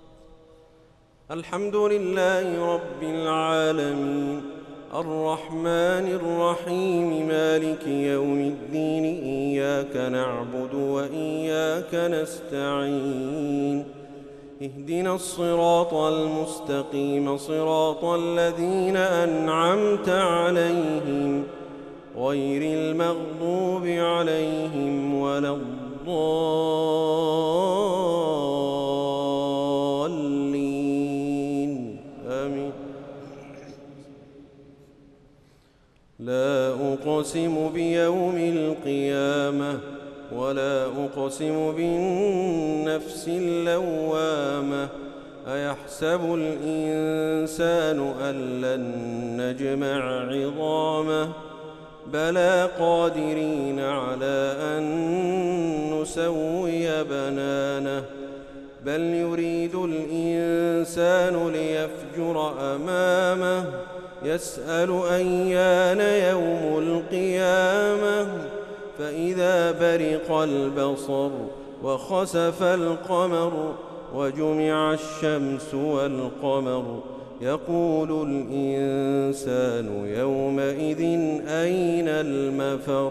الحمد لله رب العالمين الرحمن الرحيم مالك يوم الدين إياك نعبد وإياك نستعين اهدنا الصراط المستقيم صراط الذين أنعمت عليهم غير المغضوب عليهم ولا الضالين آمين. لا أقسم بيوم القيامة ولا أقسم بالنفس اللوامة أيحسب الإنسان أن لن نجمع عظامه بلى قادرين على أن نسوي بنانه بل يريد الإنسان ليفجر أمامه يسأل أيان يوم القيامة فإذا برق البصر وخسف القمر وجمع الشمس والقمر يقول الإنسان يومئذ أين المفر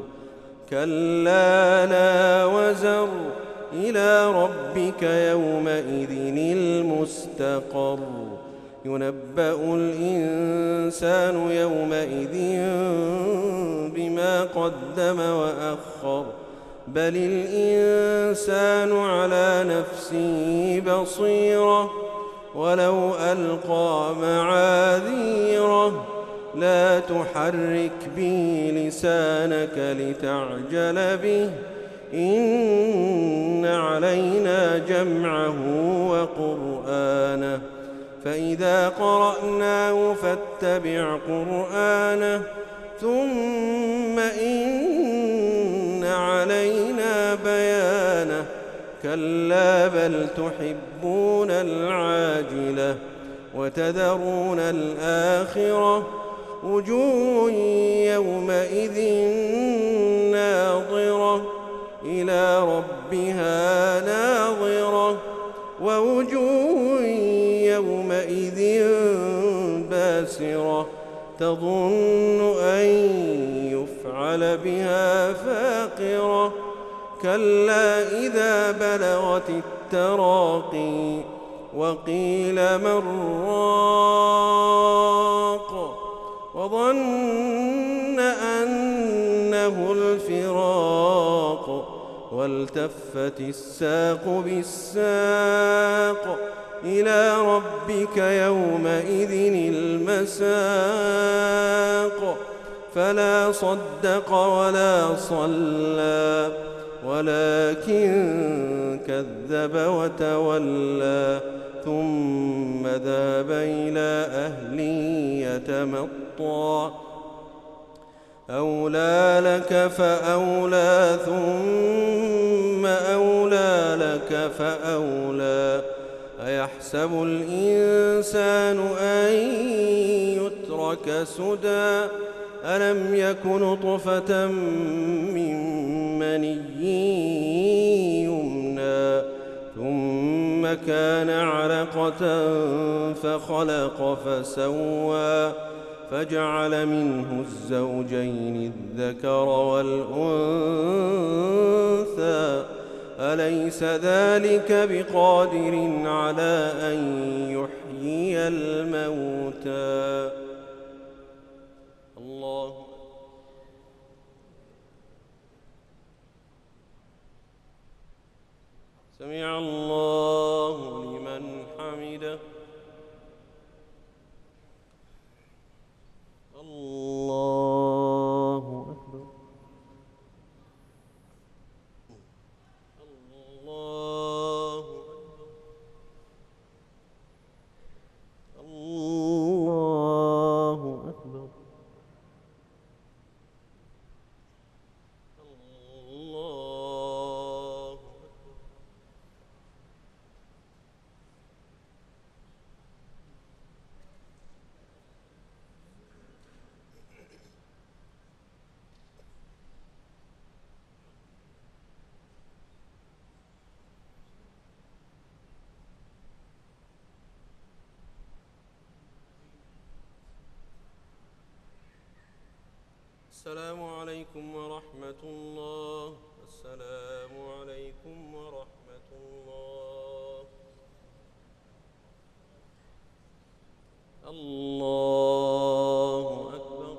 كلا لا وزر إلى ربك يومئذ المستقر ينبأ الإنسان يومئذ بما قدم وأخر بل الإنسان على نفسه بصيرة ولو ألقى معاذيره لا تحرك به لسانك لتعجل به إن علينا جمعه وقرآنه فإذا قرأناه فاتبع قرآنه ثم إن علينا بيانه كلا بل تحبون العاجلة وتذرون الآخرة وجوه يومئذ ناظرة إلى ربها ناظرة ووجوه يومئذ باسرة تظن أن يفعل بها فاقرة كلا إذا بلغت التراقي وقيل من راق وظن أنه الفراق والتفت الساق بالساق إلى ربك يومئذ المساق فلا صدق ولا صلى ولكن كذب وتولى ثم ذهب إلى أهله يتمطى أولى لك فأولى ثم أولى لك فأولى أيحسب الإنسان أن يترك سدى ألم يك نطفة من مني يمنى ثم كان علقة فخلق فسوى فجعل منه الزوجين الذكر والأنثى أليس ذلك بقادر على أن يحيي الموتى الله سمع الله لمن حمده الله أكبر الله أكبر الله أكبر الله السلام عليكم ورحمة الله السلام عليكم ورحمة الله الله أكبر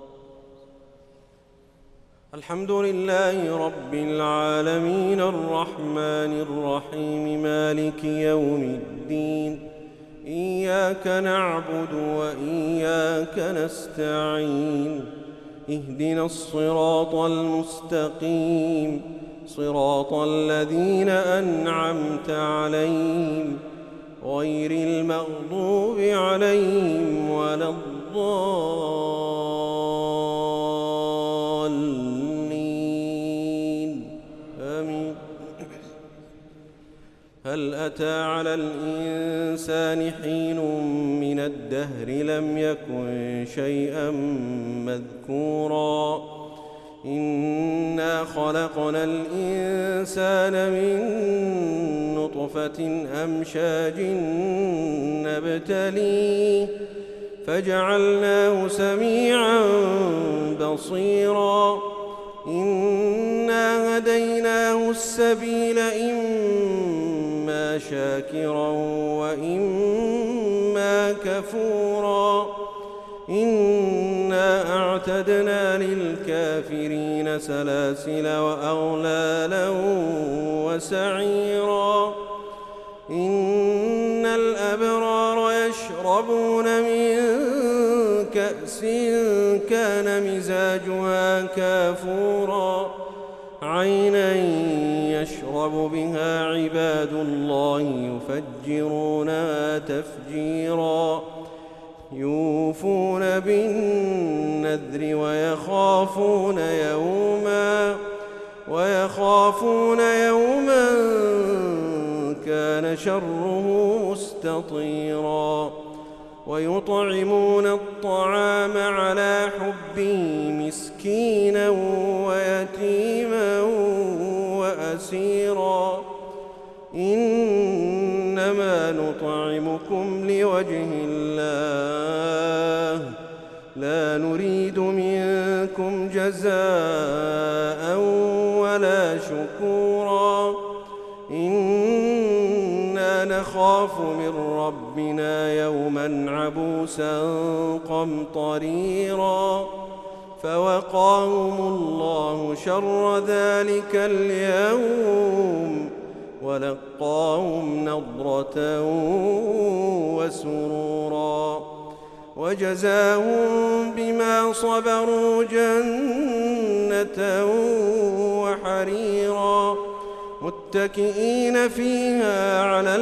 الحمد لله رب العالمين الرحمن الرحيم مالك يوم الدين إياك نعبد وإياك نستعين اهدنا الصراط المستقيم صراط الذين أنعمت عليهم غير المغضوب عليهم ولا الضالين آمين هل أتى على الإنسان حين من الدهر لم يكن شيئا مذكورا إنا خلقنا الإنسان من أمة أمشاج نبتليه فجعلناه سميعا بصيرا إنا هديناه السبيل إما شاكرا وإما كفورا إنا أعتدنا للكافرين سلاسل وأغلالا وسعيرا إن الأبرار يشربون من كأس كان مزاجها كافورا عينا يشرب بها عباد الله يفجرونها تفجيرا يوفون بالنذر ويخافون يوما ويخافون يوما كان شره مستطيرا ويطعمون الطعام على حبه مسكينا ويتيما وأسيرا إنما نطعمكم لوجه الله لا نريد منكم جزاء ولا شكورا إنا نخاف من ربنا يوما عبوسا قمطريرا فوقاهم الله شر ذلك اليوم ولقاهم نضرة وسرورا وجزاهم بما صبروا جنة وحريرا متكئين فيها على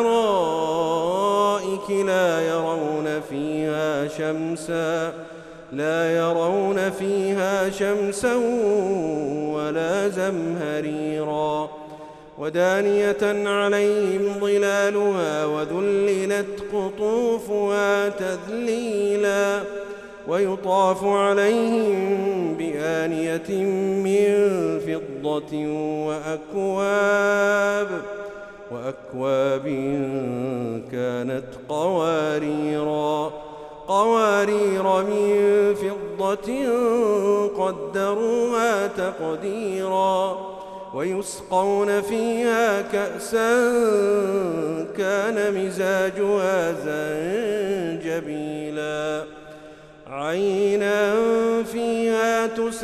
الأرائك لا يرون فيها شمسا لا يرون فيها شمسا ولا زمهريرا ودانية عليهم ظلالها وذللت قطوفها تذليلا ويطاف عليهم بآنية من فضة وأكواب وأكواب كانت قواريرا قوارير من فضة قدروها تقديرا ويسقون فيها كأسا كان مزاجها زنجبيلا عينا فيها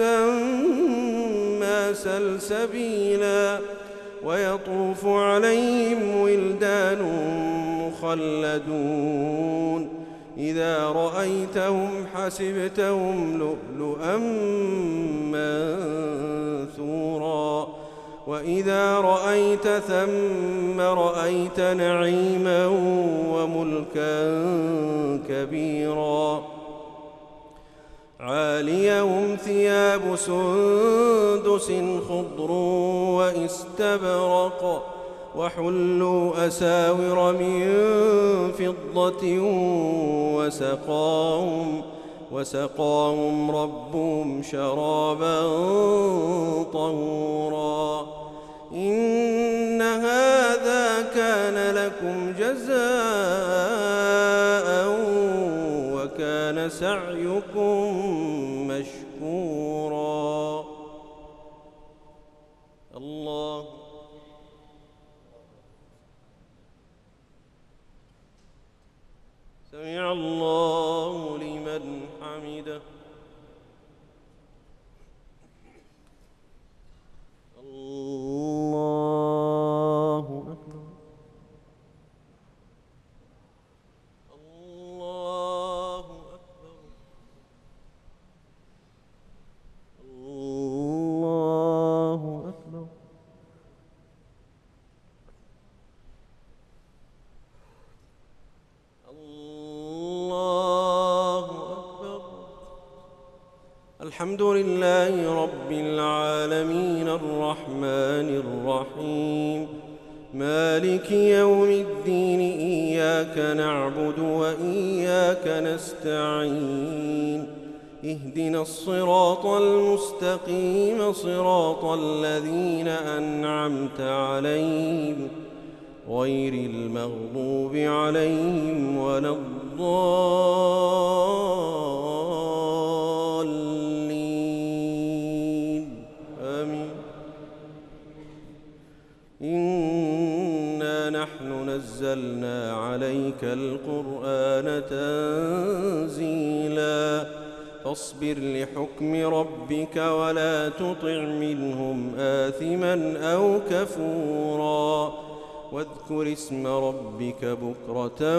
تسمى سلسبيلا ويطوف عليهم ولدان مخلدون إذا رأيتهم حسبتهم لؤلؤا منثورا وإذا رأيت ثم رأيت نعيما وملكا كبيرا عاليهم ثياب سندس خضر واستبرق وحلوا أساور من فضة وسقاهم وسقاهم ربهم شرابا طهورا إن هذا كان لكم جزاء وكان سعيكم مشكورا الله سمع الله لمن حمده الله أكبر الله أكبر الله أكبر الله أكبر الحمد لله رب العالمين الرحمن الرحيم مالك يوم الدين إياك نعبد وإياك نستعين اهدنا الصراط المستقيم صراط الذين أنعمت عليهم غير المغضوب عليهم ولا الضالين آمين. إنا نحن نزلنا عليك القرآن تنزيلا فاصبر لحكم ربك ولا تطع منهم آثما أو كفورا واذكر اسم ربك بكرة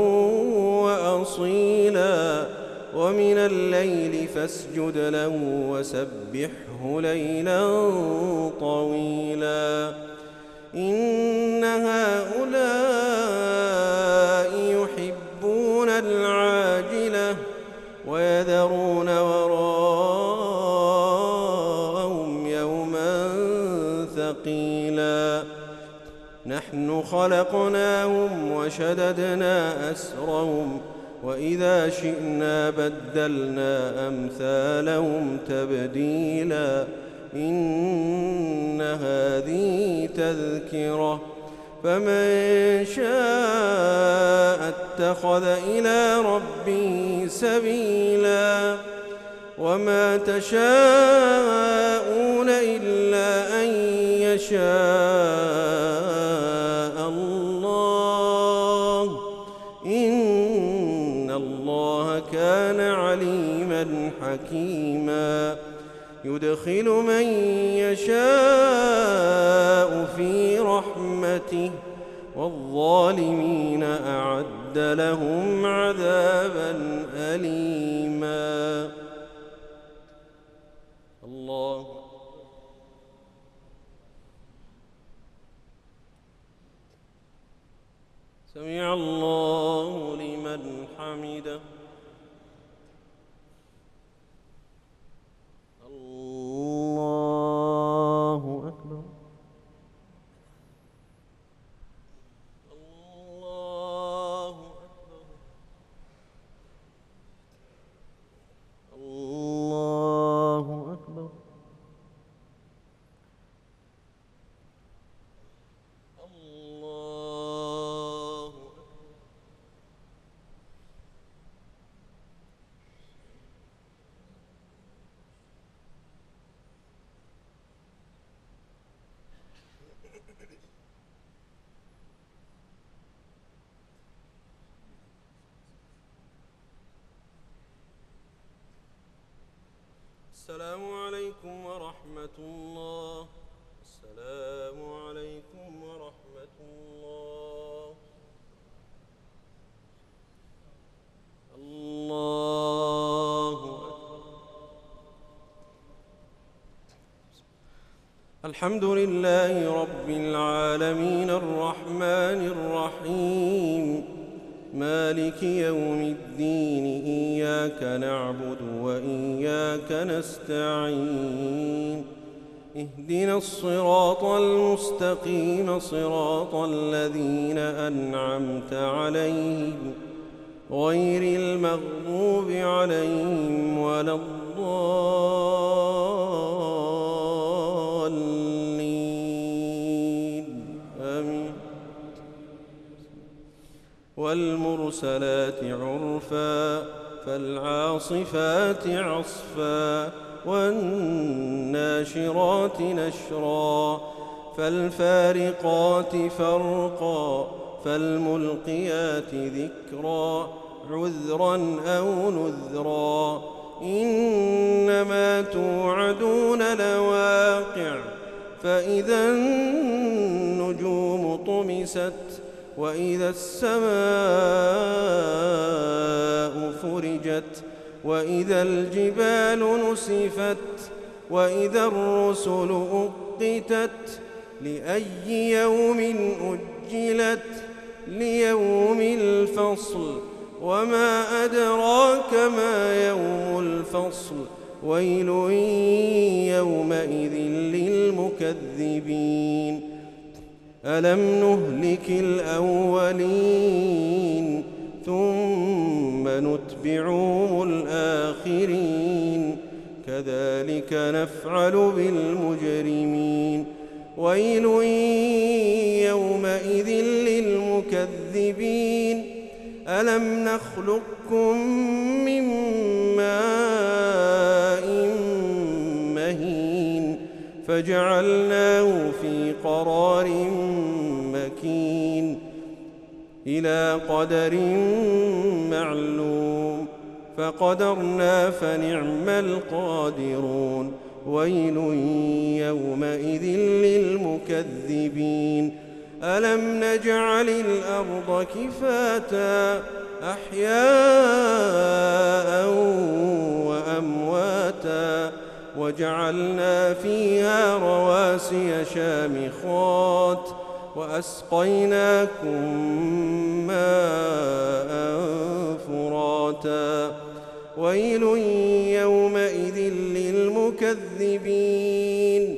وأصيلا ومن الليل فاسجد له وسبحه ليلا طويلا إن هؤلاء يحبون العاجلة ويذرون وراءهم يوما ثقيلا نحن خلقناهم وشددنا أسرهم وإذا شئنا بدلنا أمثالهم تبديلا إن هذه تذكرة فمن شاء اتخذ إلى ربه سبيلا وما تشاءون إلا أن يشاء الله إن الله كان عليما حكيما يدخل من يشاء في رحمته والظالمين أعد لهم عذابا أليما. الله سمع الله لمن حمده. الله أكبر. الله أكبر. الله أكبر. الله السلام عليكم ورحمة الله. السلام عليكم ورحمة الله. الله أكبر. الحمد لله رب العالمين الرحمن الرحيم مالك يوم الدين إياك نعبد وإياك نستعين اهدنا الصراط المستقيم صراط الذين أنعمت عليهم غير المغضوب عليهم ولا الضالين آمين. والمرسلات عرفا فالعاصفات عصفا والناشرات نشرا فالفارقات فرقا فالملقيات ذكرا عذرا أو نذرا إنما توعدون لواقع فإذا النجوم طمست وإذا السماء فرجت وإذا الجبال نسفت وإذا الرسل أقتت لأي يوم أجلت ليوم الفصل وما أدراك ما يوم الفصل ويل يومئذ للمكذبين ألم نهلك الأولين ثم نتبعهم الآخرين كذلك نفعل بالمجرمين ويل يومئذ للمكذبين ألم نخلقكم من ماء مهين فجعلناه في قرار مكين إلى قدر معلوم فقدرنا فنعم القادرون ويل يومئذ للمكذبين ألم نجعل الأرض كفاتا أحياء وأمواتا وجعلنا فيها رواسي شامخات وأسقيناكم ماء فراتا ويل يومئذ للمكذبين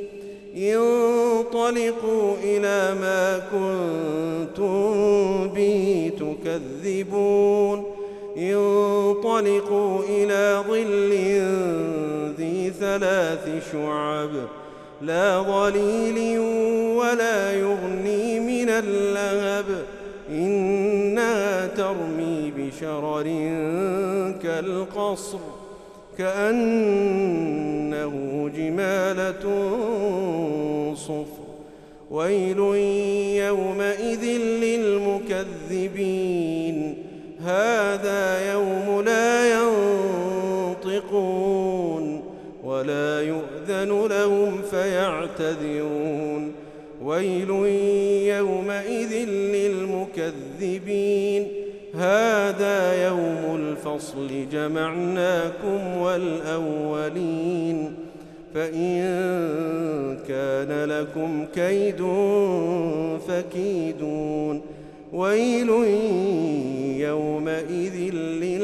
انطلقوا إلى ما كنتم به تكذبون انطلقوا إلى ظل ذي ثلاث شعب لا ظليل ولا يغني من اللهب إنها ترمي بشرر كالقصر كأنه جمالة صفر ويل يومئذ للمكذبين هذا يوم لا ينطقون ولا يؤذن لهم فيعتذرون ويل يومئذ للمكذبين هذا يوم الفصل جمعناكم والأولين فإن كان لكم كيد فكيدون ويل يومئذ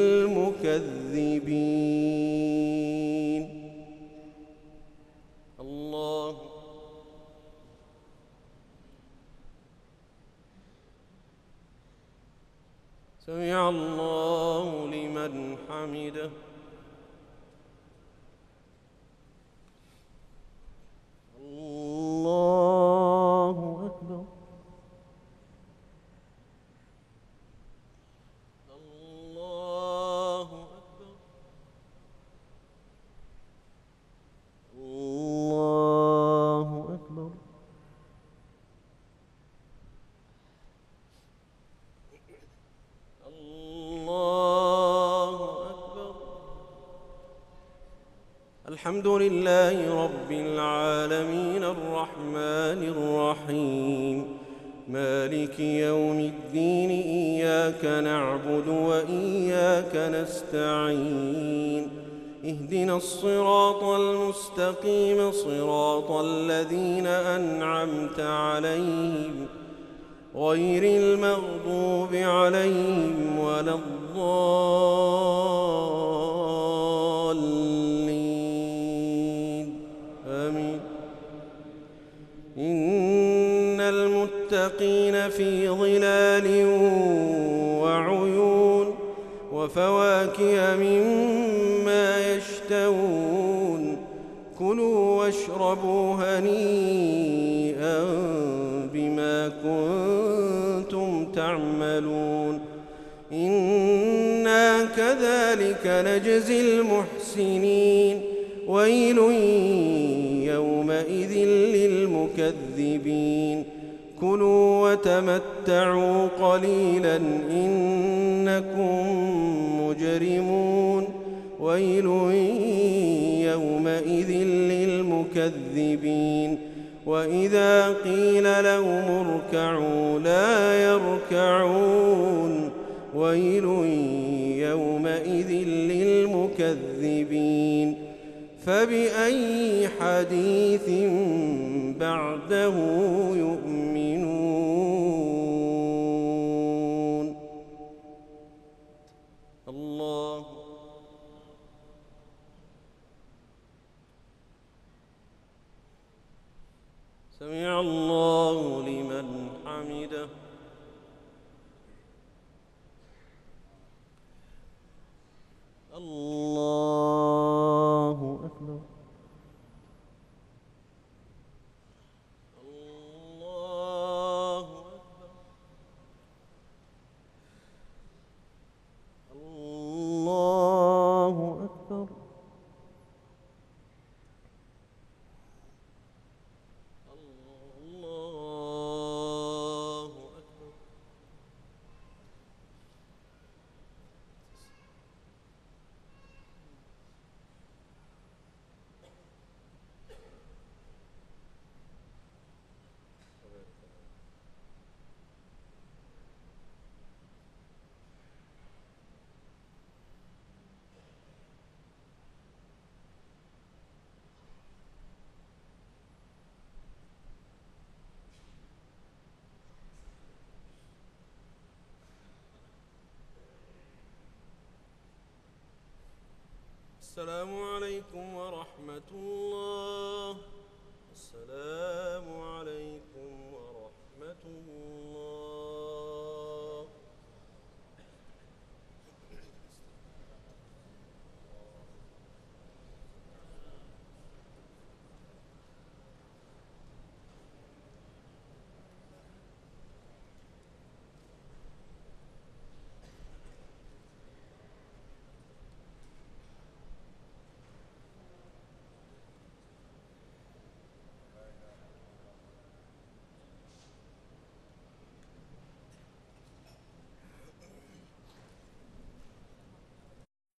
للمكذبين الله سمع الله لمن حمده الله أكبر الله أكبر الله أكبر الله أكبر الحمد لله رب العالمين الرحمن الرحيم مالك يوم الدين إياك نعبد وإياك نستعين اهدنا الصراط المستقيم صراط الذين أنعمت عليهم غير المغضوب عليهم ولا الضالين آمين إن المتقين في ظلال وعيون وفواكه مما يشتهون كلوا واشربوا هنيئا بما كنتم تعملون إنا كذلك نجزي المحسنين ويل يومئذ للمكذبين كلوا وتمتعوا قليلا إنكم مجرمون ويل يومئذ للمكذبين وإذا قيل لهم اركعوا لا يركعون ويل يومئذ للمكذبين فبأي حديث بعده يؤمنون الله سمع الله لمن حمده الله أكبر الله السلام عليكم ورحمة الله